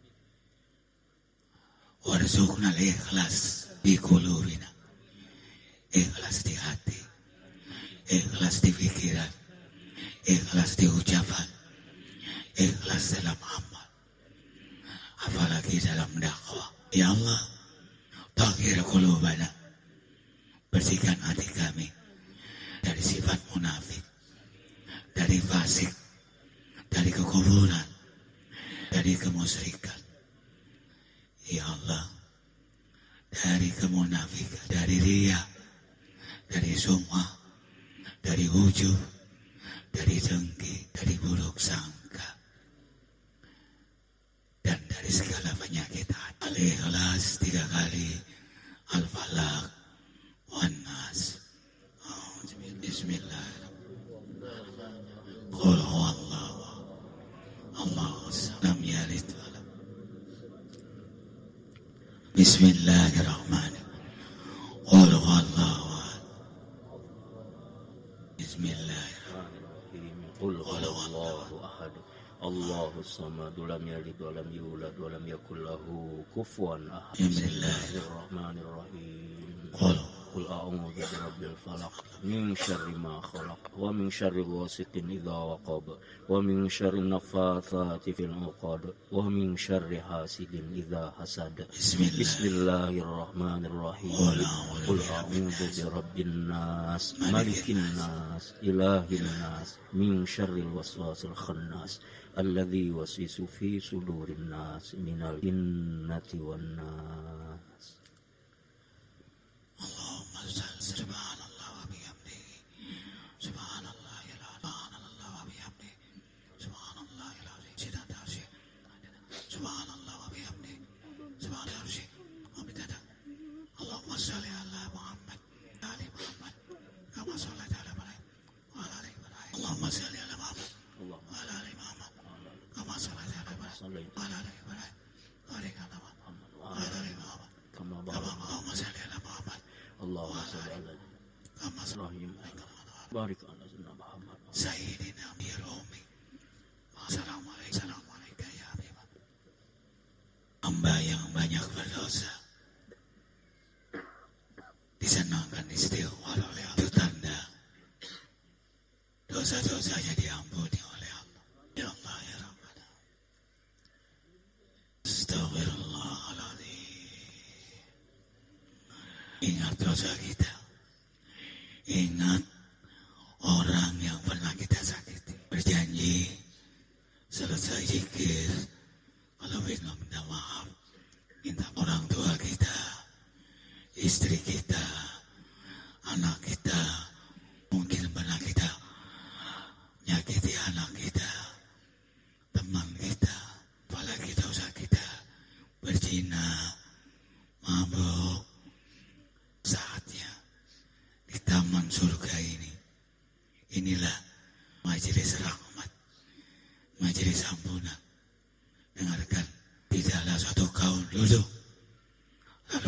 Warzuqna al-ikhlas fi qulubina. Ikhlas di hati, ikhlas di pikiran, ikhlas di ucapan, ikhlas dalam amal, apalagi dalam dakwah. Ya Allah, tahhir qulubana, bersihkan hati kami dari sifat munafik, dari fasik, dari kekufuran, dari kemusyrikan. Ya Allah, dari kemunafikan, dari riya, dari sum'ah, dari ujub, dari dengki, dari buruk sangka, dan dari segala penyakit hati. Al-Ikhlas 3 kali, Al-Falaq, Wan-Nas. Bismillahirrahmanirrahim. Qul huwallahu Allahu samad, lam yalid wa lam. Bismillahirrahmanirrahim. Qul huwallahu ahad. Bismillahirrahmanirrahim. Qul huwallahu ahad. Allahu samad, lam yalid wa lam yulad wa lam yakul lahu kufuwan ahad. Bismillahirrahmanirrahim. Qul a'udzu birabbil falaq min syarri ma khalaq wa min syarri ghasiqin idza waqab wa min syarri naffatsati fil 'uqad wa min syarri hasidin idza hasad. Bismillahirrahmanirrahim. Qul a'udzu birabbin nas malikin nas ilahin nas min syarril waswasil khannas alladzi yuwaswisu fi sudurin nas minal jinnati wan nas. Allahumma subhanallah wa bihamdihi, subhanallahil azim, subhanallah wa bihamdihi, subhanallahil azim, zinata arsy, subhanallah wa bihamdihi, subhanallah arsy, wa bidada. Allahumma shalli ala Muhammad wa ali Muhammad kama shallaita ala Ibrahim wa ala ali Ibrahim. Allahumma shalli ala Muhammad wa ala ali Muhammad kama shallaita ala Ibrahim wa ala ali Ibrahim. Barik ala Muhammad wa ala ali Muhammad kama shalli ala Muhammad. Allahumma salli ala Ibrahim. Barik ala Muhammad. Sayyidina Mirumi. Assalamualaikum ya Habibah. Hamba yang banyak berdosa disenangkan istighfar oleh Allah. Itu tanda dosa-dosanya diampuni oleh Allah. Ya Allah ya Rabbana. Astaghfirullahaladzim. Ingat dosa kita. Ingat orang yang pernah kita sakiti. Berjanji selesai zikir, kalau belum minta maaf, minta orang tua kita, istri kita, anak kita, mungkin pernah kita nyakiti anak kita, teman kita, apalagi dosa kita berzina, mabuk. Saatnya di taman surga ini, inilah majelis rahmat, majelis ampunan. Dengarkan, tidaklah suatu kaum duduk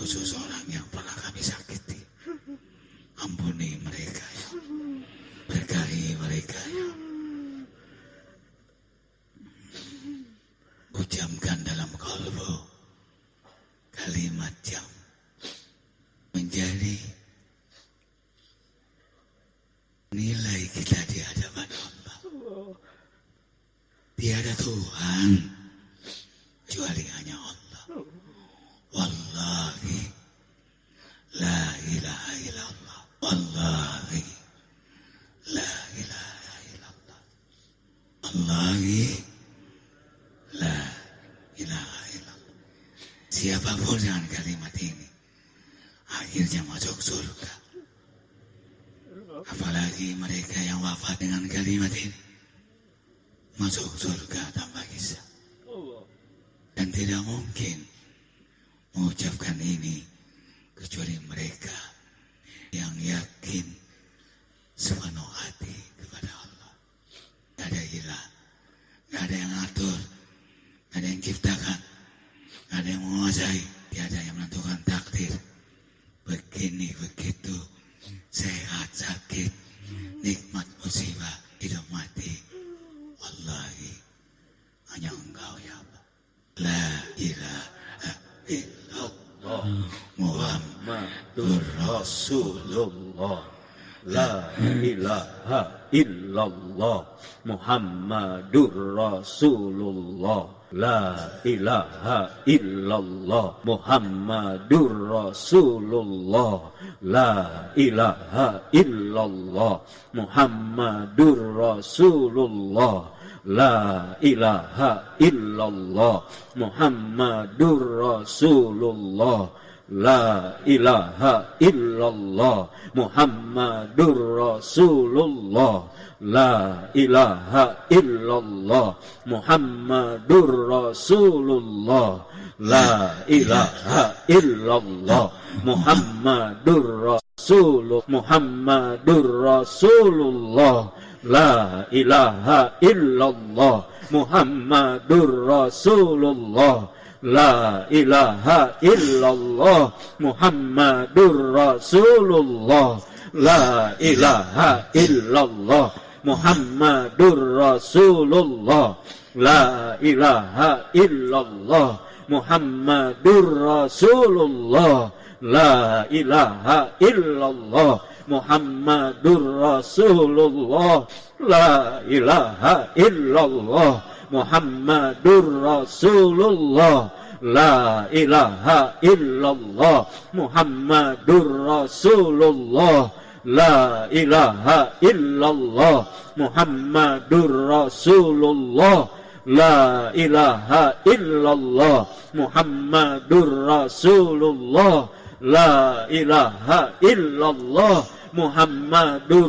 khusus orang yang pernah kami sakiti. Ampuni mereka ya. Berkahi mereka ya. Ucapkan dalam kalbu kalimat yang menjadi nilai kita di hadapan Allah. Tiada Tuhan kecuali hanya Allah. Wallahi la ilaha illallah. Wallahi la ilaha illallah. Wallahi la ilaha illallah. Siapapun dengan kalimat ini akhirnya masuk surga. Apalagi mereka yang wafat dengan kalimat ini masuk surga tanpa hisab. Dan tidak mungkin mengucapkan ini kecuali mereka yang yakin sepenuh hati kepada Allah. Tidak ada ilah, tidak ada yang atur, tidak ada yang ciptakan, tidak ada yang menguasai, tidak ada yang menentukan takdir. Begini begitu, sehat sakit, nikmat musibah, hidup mati. Wallahi hanya Engkau ya Allah. La ilaha illallah Muhammadur Rasulullah. La ilaha illallah Muhammadur Rasulullah. La ilaha illallah Muhammadur Rasulullah. La ilaha illallah Muhammadur Rasulullah. La ilaha illallah Muhammadur Rasulullah. La ilaha illallah Muhammadur Rasulullah. La ilaha illallah Muhammadur Rasulullah. La ilaha illallah Muhammadur Rasulullah. Muhammadur Rasulullah. La ilaha illallah Muhammadur Rasulullah. La ilaha illallah Muhammadur Rasulullah. La ilaha illallah Muhammadur Rasulullah. La ilaha illallah Muhammadur Rasulullah. La ilaha illallah Muhammadur Rasulullah. La ilaha illallah Muhammadur Rasulullah. La ilaha illallah Muhammadur Rasulullah. La ilaha illallah Muhammadur Rasulullah. La ilaha illallah Muhammadur Rasulullah. La ilaha illallah Muhammadur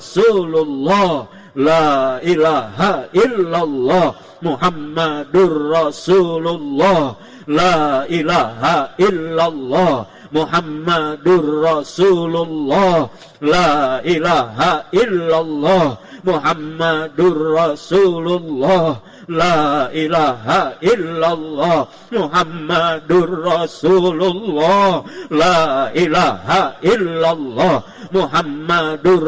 Rasulullah. La ilaha illallah Muhammadur Rasulullah. La ilaha illallah Muhammadur Rasulullah. La ilaha illallah Muhammadur Rasulullah. La ilaha illallah Muhammadur Rasulullah. La ilaha illallah Muhammadur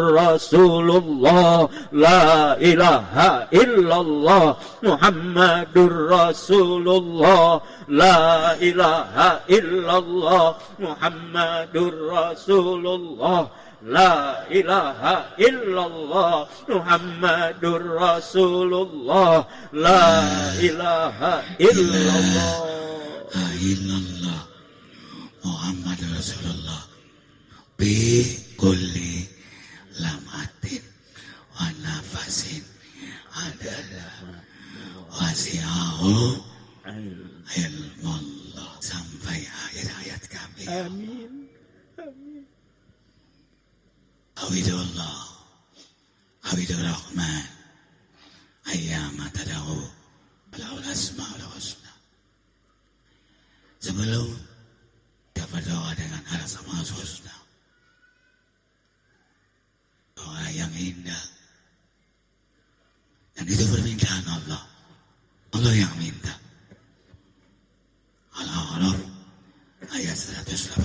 Rasulullah. La ilaha illallah Muhammadur Rasulullah. La ilaha illallah Muhammadur Rasulullah. La ilaha illallah Muhammadur Rasulullah. La ilaha illallah Muhammadur Rasulullah. Bi kulli lamatin wa nafasin adalah wasi'ahu ilmullah. Sampai ayat-ayat kami. Amin. Hawidullah, Hawidur Rahman, ayyama tada'u ala'ul asma'ul husna. Sebelum kita berdoa dengan al-asma'ul husna, doa yang indah, dan itu permintaan Allah. Allah yang minta. Al-A'raf ayat 180.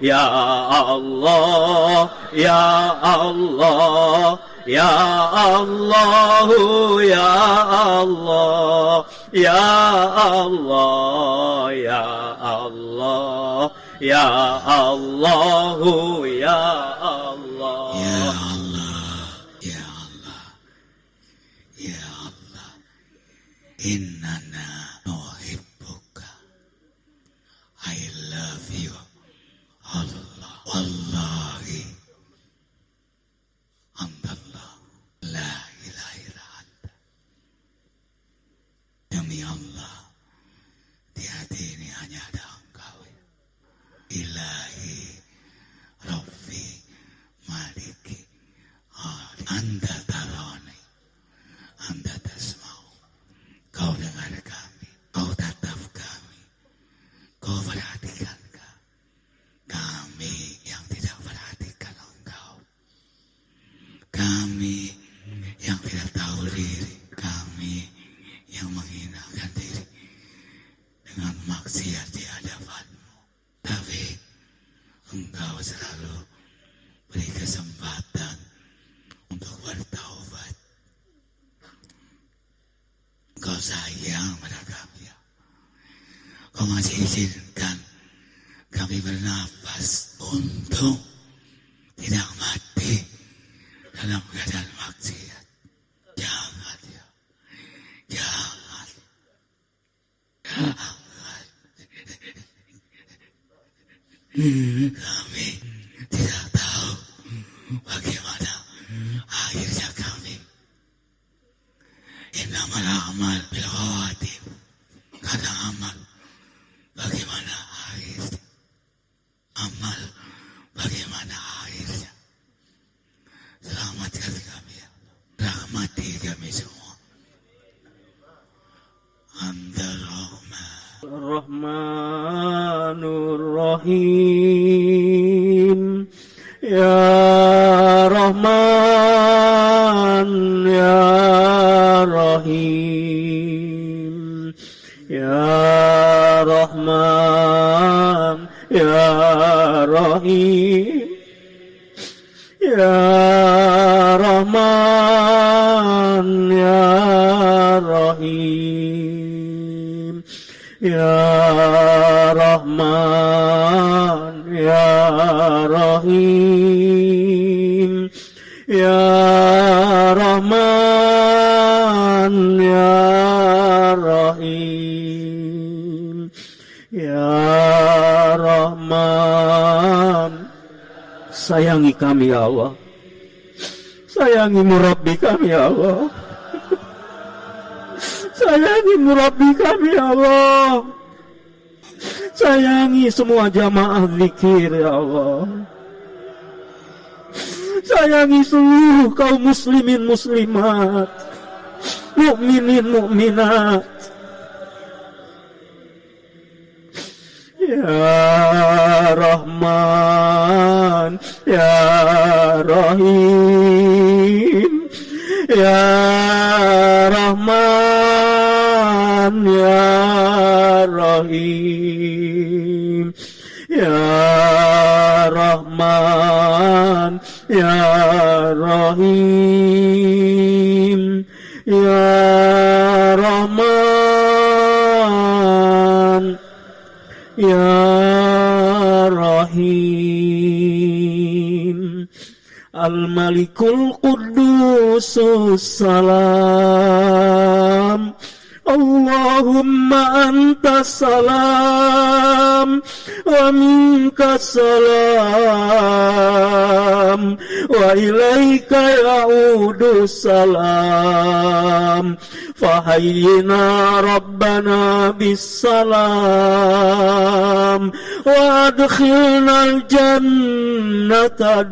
Ya Allah, Ya Allah, Ya Allah, Ya Allah, Ya Allah, Ya Allah, Ya Allah, Ya Allah, Ya Allah, Ya Allah, Ya Allah, innana nuhibbuka, I love you, Allah, wallahi, Andallah, la ilaha illa anta. Demi Allah, di hati ini hanya ada Engkau, ya. Ilahi, Rabbi, Maliki, Anta tarani, Anta tasmau. Kau dengar kami, Kau tatap kami, Kau perhatikan kami yang tidak perhatikan Engkau. Kami yang tidak tahu diri, kami yang menghinakan diri dengan maksiat di hadapan-Mu. Tapi Engkau selalu beri kesempatan untuk bertaubat. Engkau sayang pada kami, ya. Kau masih izinkan kami bernapas untuk tidak mati dalam keadaan maksiat. Jangan, ya. Jangan. Jangan. Kami tidak tahu bagaimana akhirnya kami. Innamal a'mal bil khawatim. Kata amal, bagaimana akhirnya? Amal, bagaimana akhirnya? Selamatkan kami, ya Allah. Rahmati kami semua. Anta Rahman. Rahmanur Rahim. Ya Rahman, Ya Rahim. Ya Rahman, Ya Rahim. Ya Rahman, Ya Rahim. Ya Rahman, Ya Rahim. Ya Rahman, Ya Rahim. Ya Rahman. Sayangi kami, ya Allah. Sayangi murabbi kami, ya Allah. Sayangi murabbi kami, ya Allah. Sayangi semua jamaah zikir, ya Allah. Sayangi seluruh kaum muslimin muslimat, mukminin mukminat. Ya Rahman, Ya Rahim. Ya Rahman, Ya Rahim. Ya Rahman, Ya Rahim. Ya Rahman, Ya Rahim. Al-Malikul Qudusus Salam. Allahumma anta salam wa minka salam wa ilaika ya'udu salam. Fahayyina rabbana bis-salam wa adkhilna al-jannata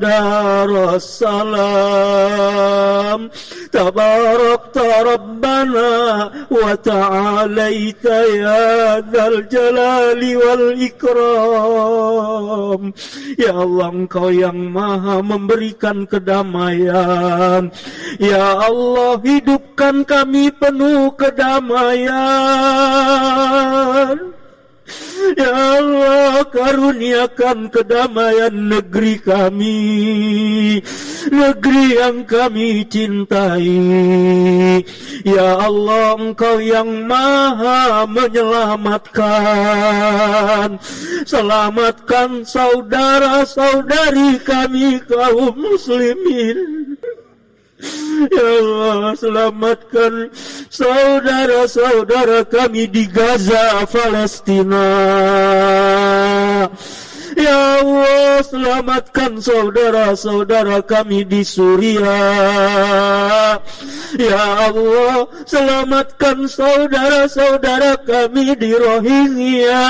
darassalam. Tabarakta rabbana wa ta'alaita ya dzal jalali wal ikram. Ya Allah, Engkau yang maha memberikan kedamaian. Ya Allah, hidupkan kami penuh kedamaian. Ya Allah, karuniakan kedamaian negeri kami, negeri yang kami cintai. Ya Allah, Engkau yang maha menyelamatkan. Selamatkan saudara-saudari kami kaum muslimin. Ya Allah, selamatkan saudara-saudara kami di Gaza, Palestina. Ya Allah, selamatkan saudara-saudara kami di Suriah. Ya Allah, selamatkan saudara-saudara kami di Rohingya.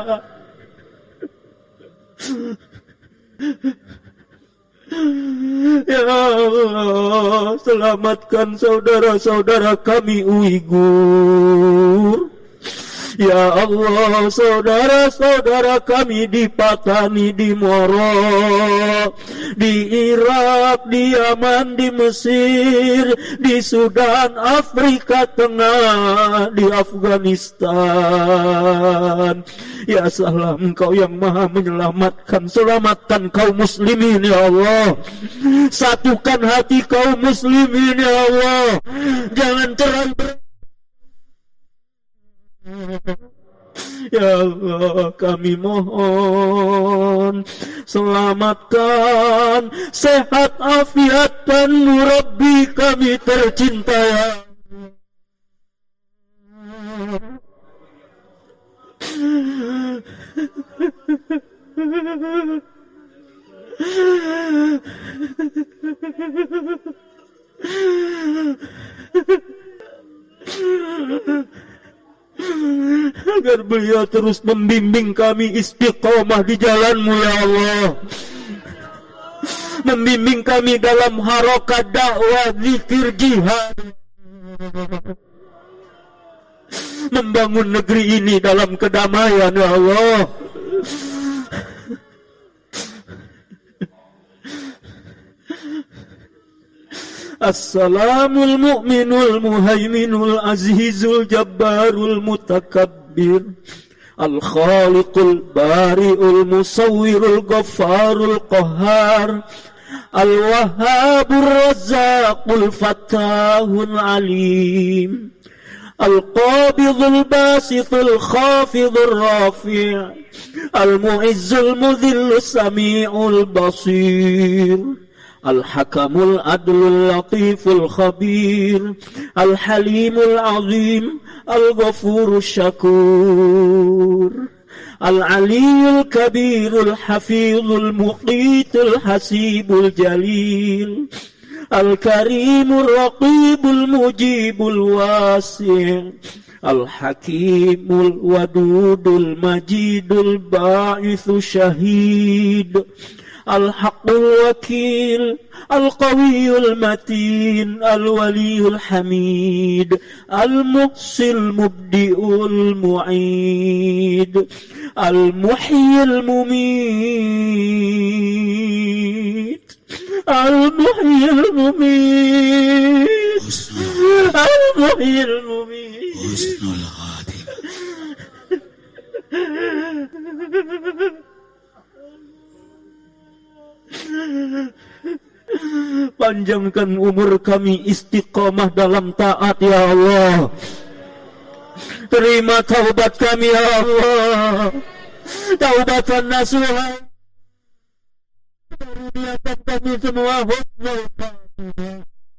Ya Allah, selamatkan saudara-saudara kami Uighur. Ya Allah, saudara-saudara kami di Patani, di Moro, di Irak, di Yaman, di Mesir, di Sudan, Afrika Tengah, di Afghanistan. Ya salam, Engkau yang maha menyelamatkan. Selamatkan kaum muslimin ya Allah. Satukan hati kaum muslimin ya Allah. Jangan cerai. Ya Allah, kami mohon selamatkan sehat afiat dan murabbi kami tercinta ya agar beliau terus membimbing kami istiqomah di jalan-Mu ya Allah, membimbing kami dalam harokat dakwah, zikir, jihad, membangun negeri ini dalam kedamaian ya Allah. Assalamul mu'minul muhaiminul azizul jabbarul mutakabbir al-khaliqul bari'ul musawwirul ghaffarul qahhar al-wahhabur razzaqul fattahul alim al-qabidul basithul khafidul rafi' al-mu'izzul mudhillus sami'ul basir الحكم العدل اللطيف الخبير الحليم العظيم الغفور الشكور العلي الكبير الحفيظ المقيت الحسيب الجليل الكريم الرقيب المجيب الواسع الحكيم الودود المجيد الباعث الشهيد الحق الوكيل القوي المتين الولي الحميد المحصي المبدئ المعيد المحيي المميت المحيي المميت المحيي المميت حسن الخاتمة. Panjangkan umur kami istiqomah dalam taat ya Allah. Terima taubat kami ya Allah, taubatan nasuha. Karuniakan kami semua husnul khatimah.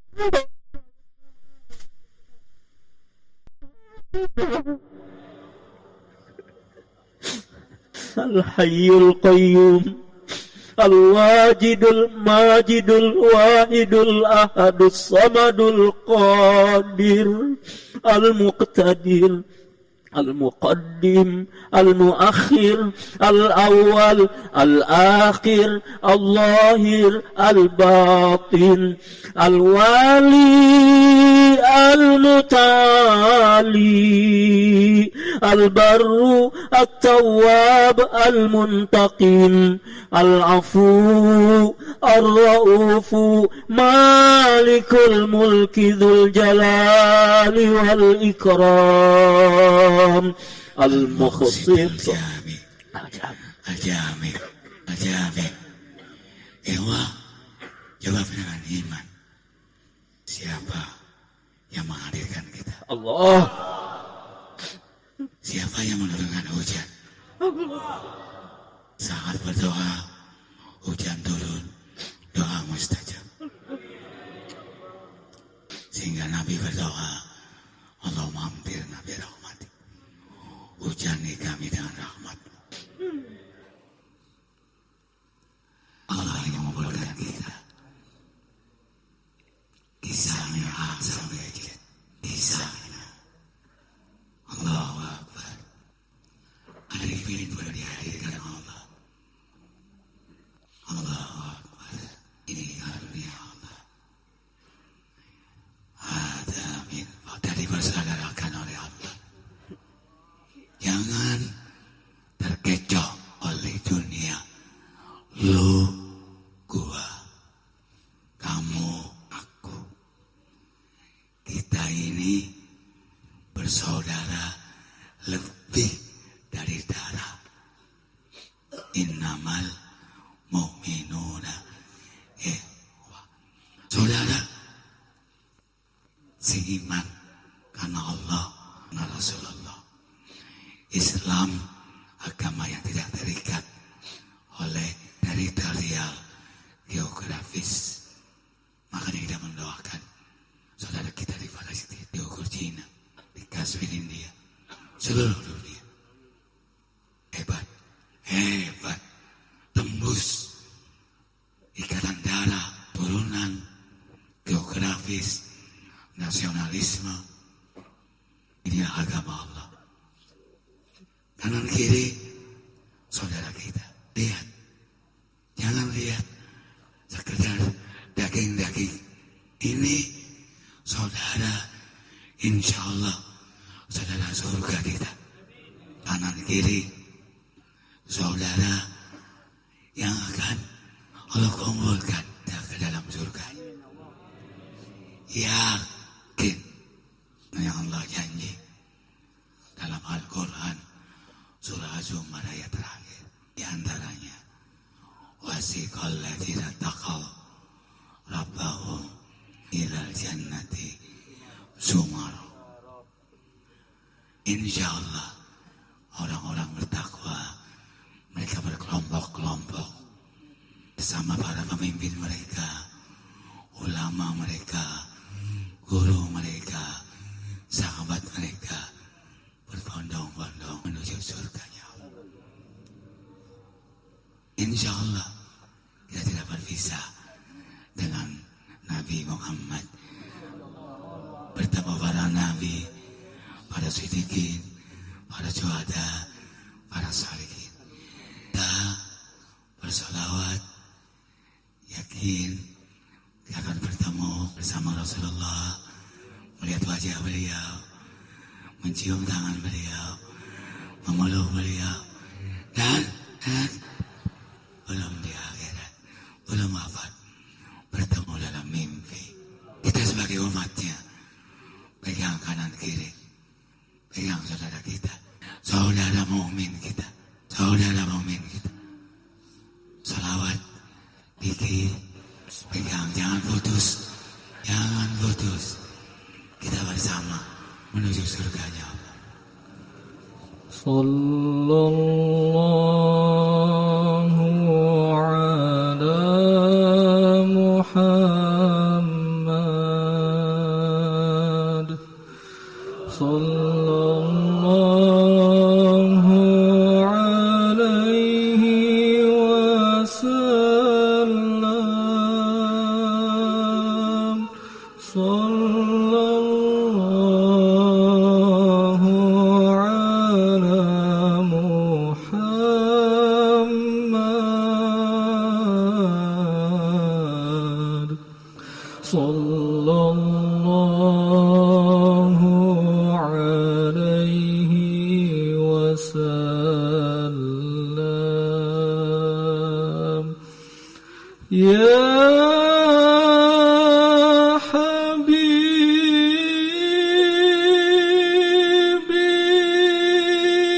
Al-Hayyul Qayyum Al-Wajidul Majidul Wahidul Ahadus Samadul Qadir Al-Muqtadir Al-Muqaddim Al-Muakhir Al-Awwal Al-Akhir Al-Zahir Al-Batin Al-Wali Al-Mutali Al-Barru At-Tawwab Al-Muntaqim Al-Afu Ar-Ra'ufu Malikul Mulki Dzul Jalali wal Ikram Al-Muqsit. Al-Jami. Ewa, jawab dengan iman. Siapa yang menghadirkan kita? Allah. Siapa yang menurunkan hujan? Saat berdoa, hujan turun, doa mustajab. Sehingga Nabi berdoa, Allah mampir Nabi rahmati. Hujani kami dengan rahmat. Allah yang membolehkan kita. Kisahnya A sampai Z. Kisahnya. Allahu Akbar. Arifin sudah dihadirkan Allah. Allahu Akbar. Ini karunia Allah. Adamin. Tadi bersaudarakan oleh Allah. Jangan terkecoh oleh dunia. Lu, gua, kamu, aku. Kita ini bersaudara lebih dari darah. Innamal mu'minuna saudara seiman karena Allah dan Rasulullah. Islam agama yang tidak terikat oleh teritorial geografis. Makanya kita mendoakan saudara kita di Palestina, di Ukur Cina, di Kashmir India, seluruh dunia. Hebat, tembus ikatan darah, turunan, geografis, nasionalisme. Inilah agama Allah. Kanan kiri saudara kita. Lihat, jangan lihat sekedar daging-daging. Ini saudara, insya Allah saudara surga kita. Kanan kiri saudara yang akan Allah kumpulkan ke dalam surga. Yakin yang Allah janji dalam Al-Quran surah Az-Zumar ayat terakhir. Di antaranya wasiqal ladzina taqaw rabbahum ilal jannati zumar. Insyaallah orang-orang bertakwa mereka berkelompok-kelompok bersama para pemimpin mereka, ulama mereka, guru mereka, sahabat mereka berbondong-bondong menuju surganya. Insya Allah kita tidak berpisah dengan Nabi Muhammad. Bertemu para nabi, para siddiqin, para syuhada, para salihin. Kita bersolawat, yakin kita akan bertemu bersama Rasulullah, melihat wajah beliau, mencium tangan beliau, memeluk beliau, dan belum di akhirat, belum wafat, bertemu dalam mimpi. Kita sebagai umatnya pegang kanan kiri, pegang saudara kita, saudara mukmin kita, saudara mukmin kita. Salawat dikit, pegang, jangan putus, jangan putus. Kita bersama menuju surganya Allah. Sallallahu ala Muhammad. Sallallahu alaihi wasallam. Sallallahu ala Muhammad. Sallallahu alaihi wasallam. Ya Habibi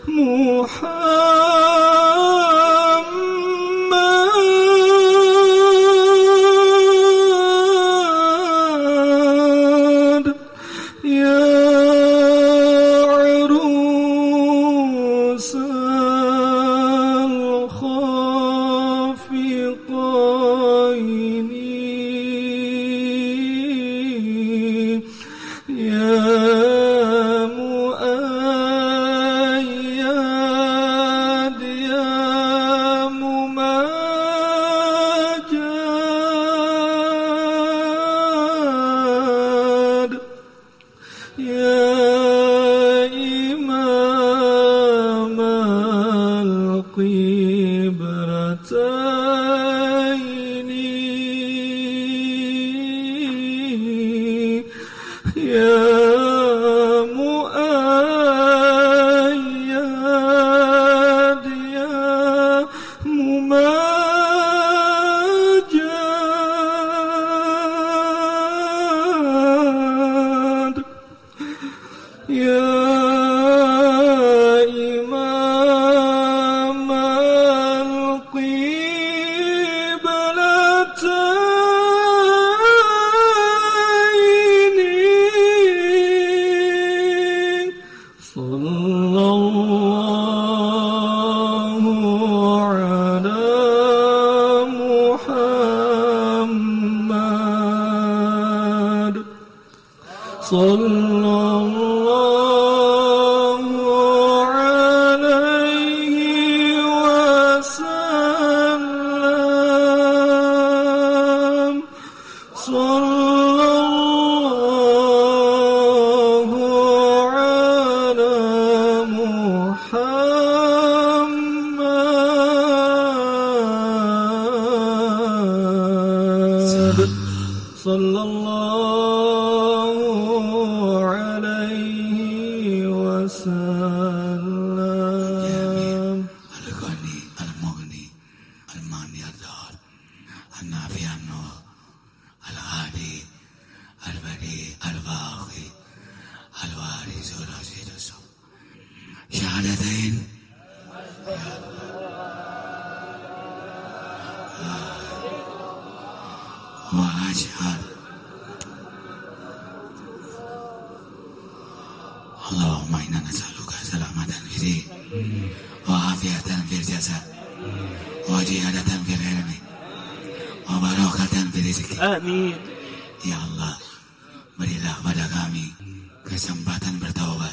Amin. Ya Allah, berilah pada kami kesempatan bertaubat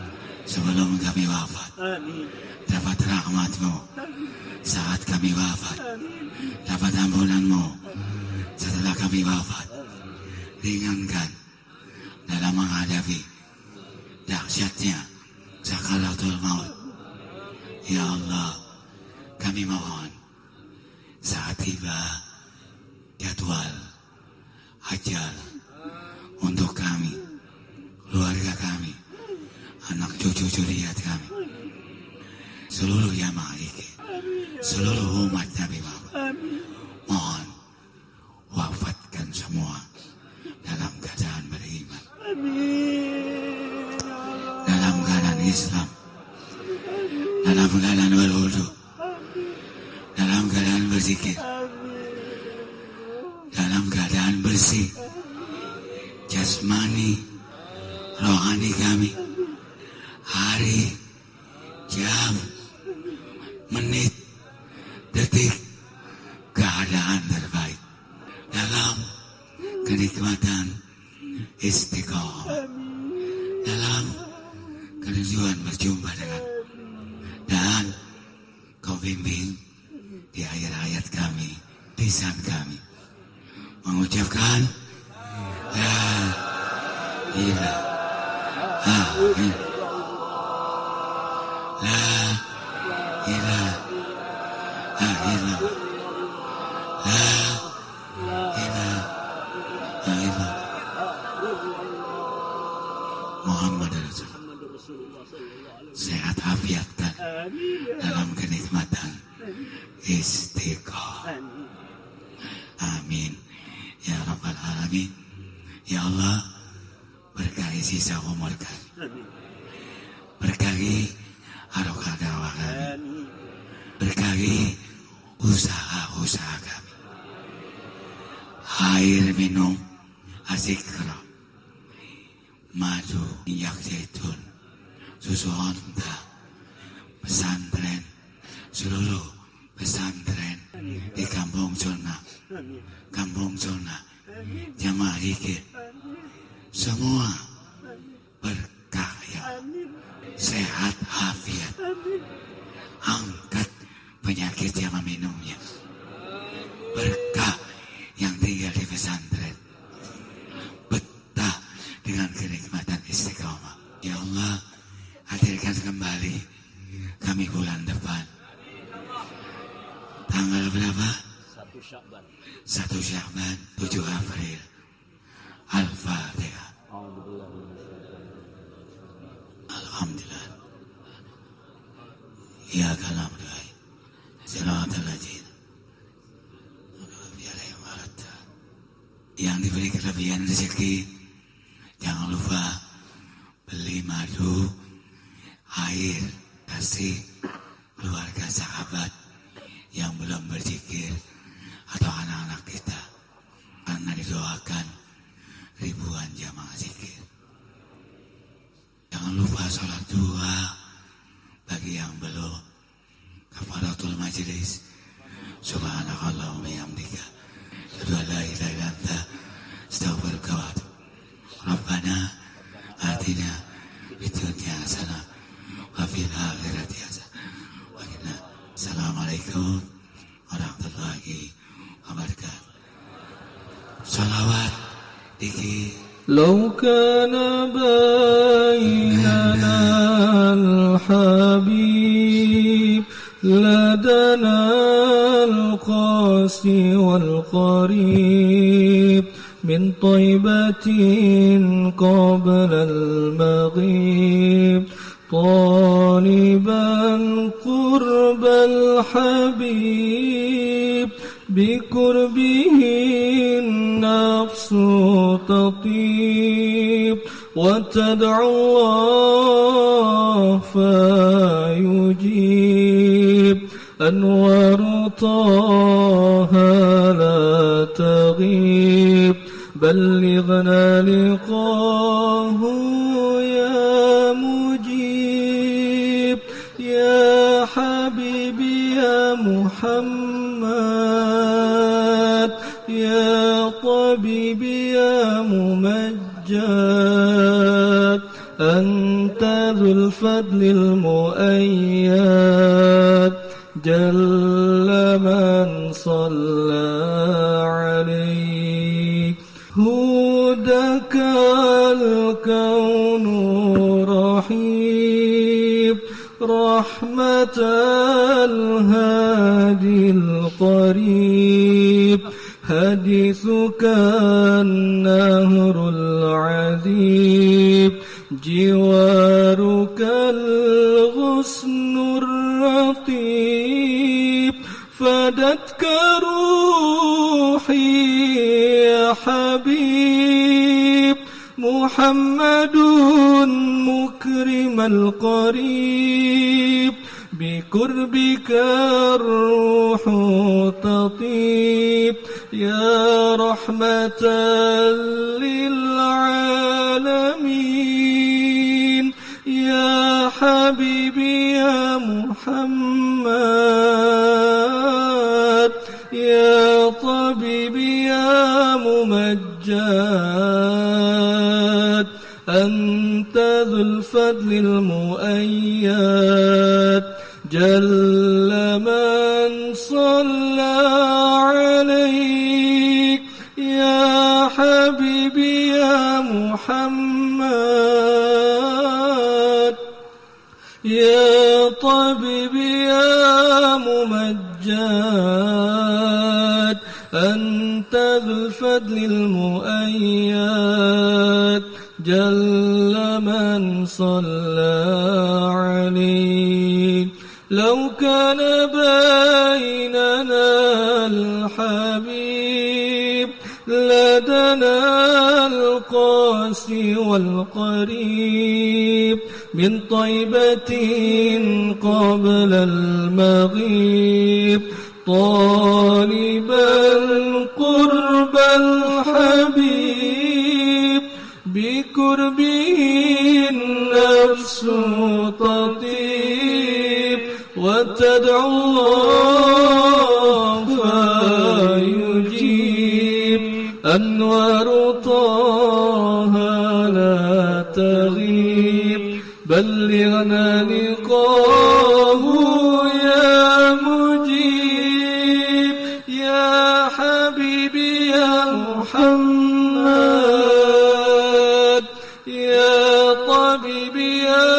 sebelum kami wafat. Amin. Dapat rahmat-Mu saat kami wafat. Dapat ampunan-Mu setelah kami wafat. Ringankan dalam menghadapi dahsyatnya sakaratul maut. Ya Allah, kami mohon saat tiba jadwal ajal untuk kami, keluarga kami, anak cucu zuriat kami, seluruh jamaah IKI, seluruh umat Nabi Muhammad, mohon wafatkan semua dalam keadaan beriman, dalam keadaan Islam, dalam keadaan berwudu, dalam keadaan berzikir, dalam keadaan bersih, jasmani, rohani kami, hari, jam, menit, detik, keadaan terbaik, dalam kenikmatan istiqomah, dalam kerinduan berjumpa dengan, dan Kau bimbing di akhir-ayat kami, lisan kami, mengucapkan La ilaha illallah, La ilaha illallah, La ilaha illallah, Muhammad Rasulullah. Sehat afiatkan dalam kenikmatan istiqomah. Amin ya Rabbal Alamin. Ya Allah, berkahi sisa umur kami, berkahi harokat minum asikra, madu, minyak zaitun, susu onta, pesantren, seluruh pesantren di Kampung Zona, jamaah zikir, semua berkah ya, sehat afiat, angkat penyakit yang meminumnya, berkah yang tinggal di pesantren, betah dengan kenikmatan istiqomah. Ya Allah, hadirkan kembali kami bulan depan. Tanggal berapa? 1 Sya'ban, 7 April. Al-Fatihah. Alhamdulillah. Ya kalam doa. Siratal ladzina yang diberi kelebihan rezeki, jangan lupa beli madu, air, kasih keluarga sahabat yang belum berzikir atau anak-anak kita, karena didoakan ribuan jamaah zikir. Jangan lupa sholat duha bagi yang belum. Kafaratul majlis, subhanakallahumma wa bihamdika, asyhadu an la ilaha illa anta, astaghfiruka wa atubu. Rabbana atina fid dunya hasanah wa fil akhirati hasanah wa qina. Assalamualaikum warahmatullahi wabarakatuh. Salawat dikit. لو كان بيننا الحبيب لدنا القاسي والقريب من طيبة قبل المغيب طالبا قرب الحبيب بقربه النفس تطيب وتدعو الله فيجيب أنوار طه لا تغيب بلغنا لقاه يا مجيب يا حبيبي يا محمد يا طبيبي يا ممجد أنت ذو الفضل المؤيد جل من صلى عليك هداك الكون رحيب رحمة الهادي القريب حديثك النهر العذيب جوارك الغصن الرطيب فدتك روحي يا حبيب محمد مكرم القريب بقربك الروح تطيب يا رحمة للعالمين يا حبيبي يا محمد يا طبيبي يا ممجد أنت ذو الفضل المؤيد جل من صلى عليك يا حبيبي يا محمد يا طبيبي يا ممجد أنت ذو الفضل المؤيد جل من صلى عليك لو كان بيننا الحبيب لدنا القاسي والقريب من طيبة قبل المغيب طالبا قرب الحبيب وتدعو الله فيجيب أنوار طه لا تغيب بلغنا لقاه يا مجيب يا حبيبي يا محمد يا طبيبي يا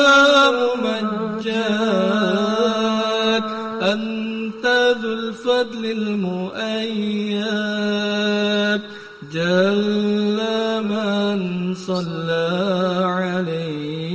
ممجد أنت ذو الفضل المؤيد جل من صلى عليه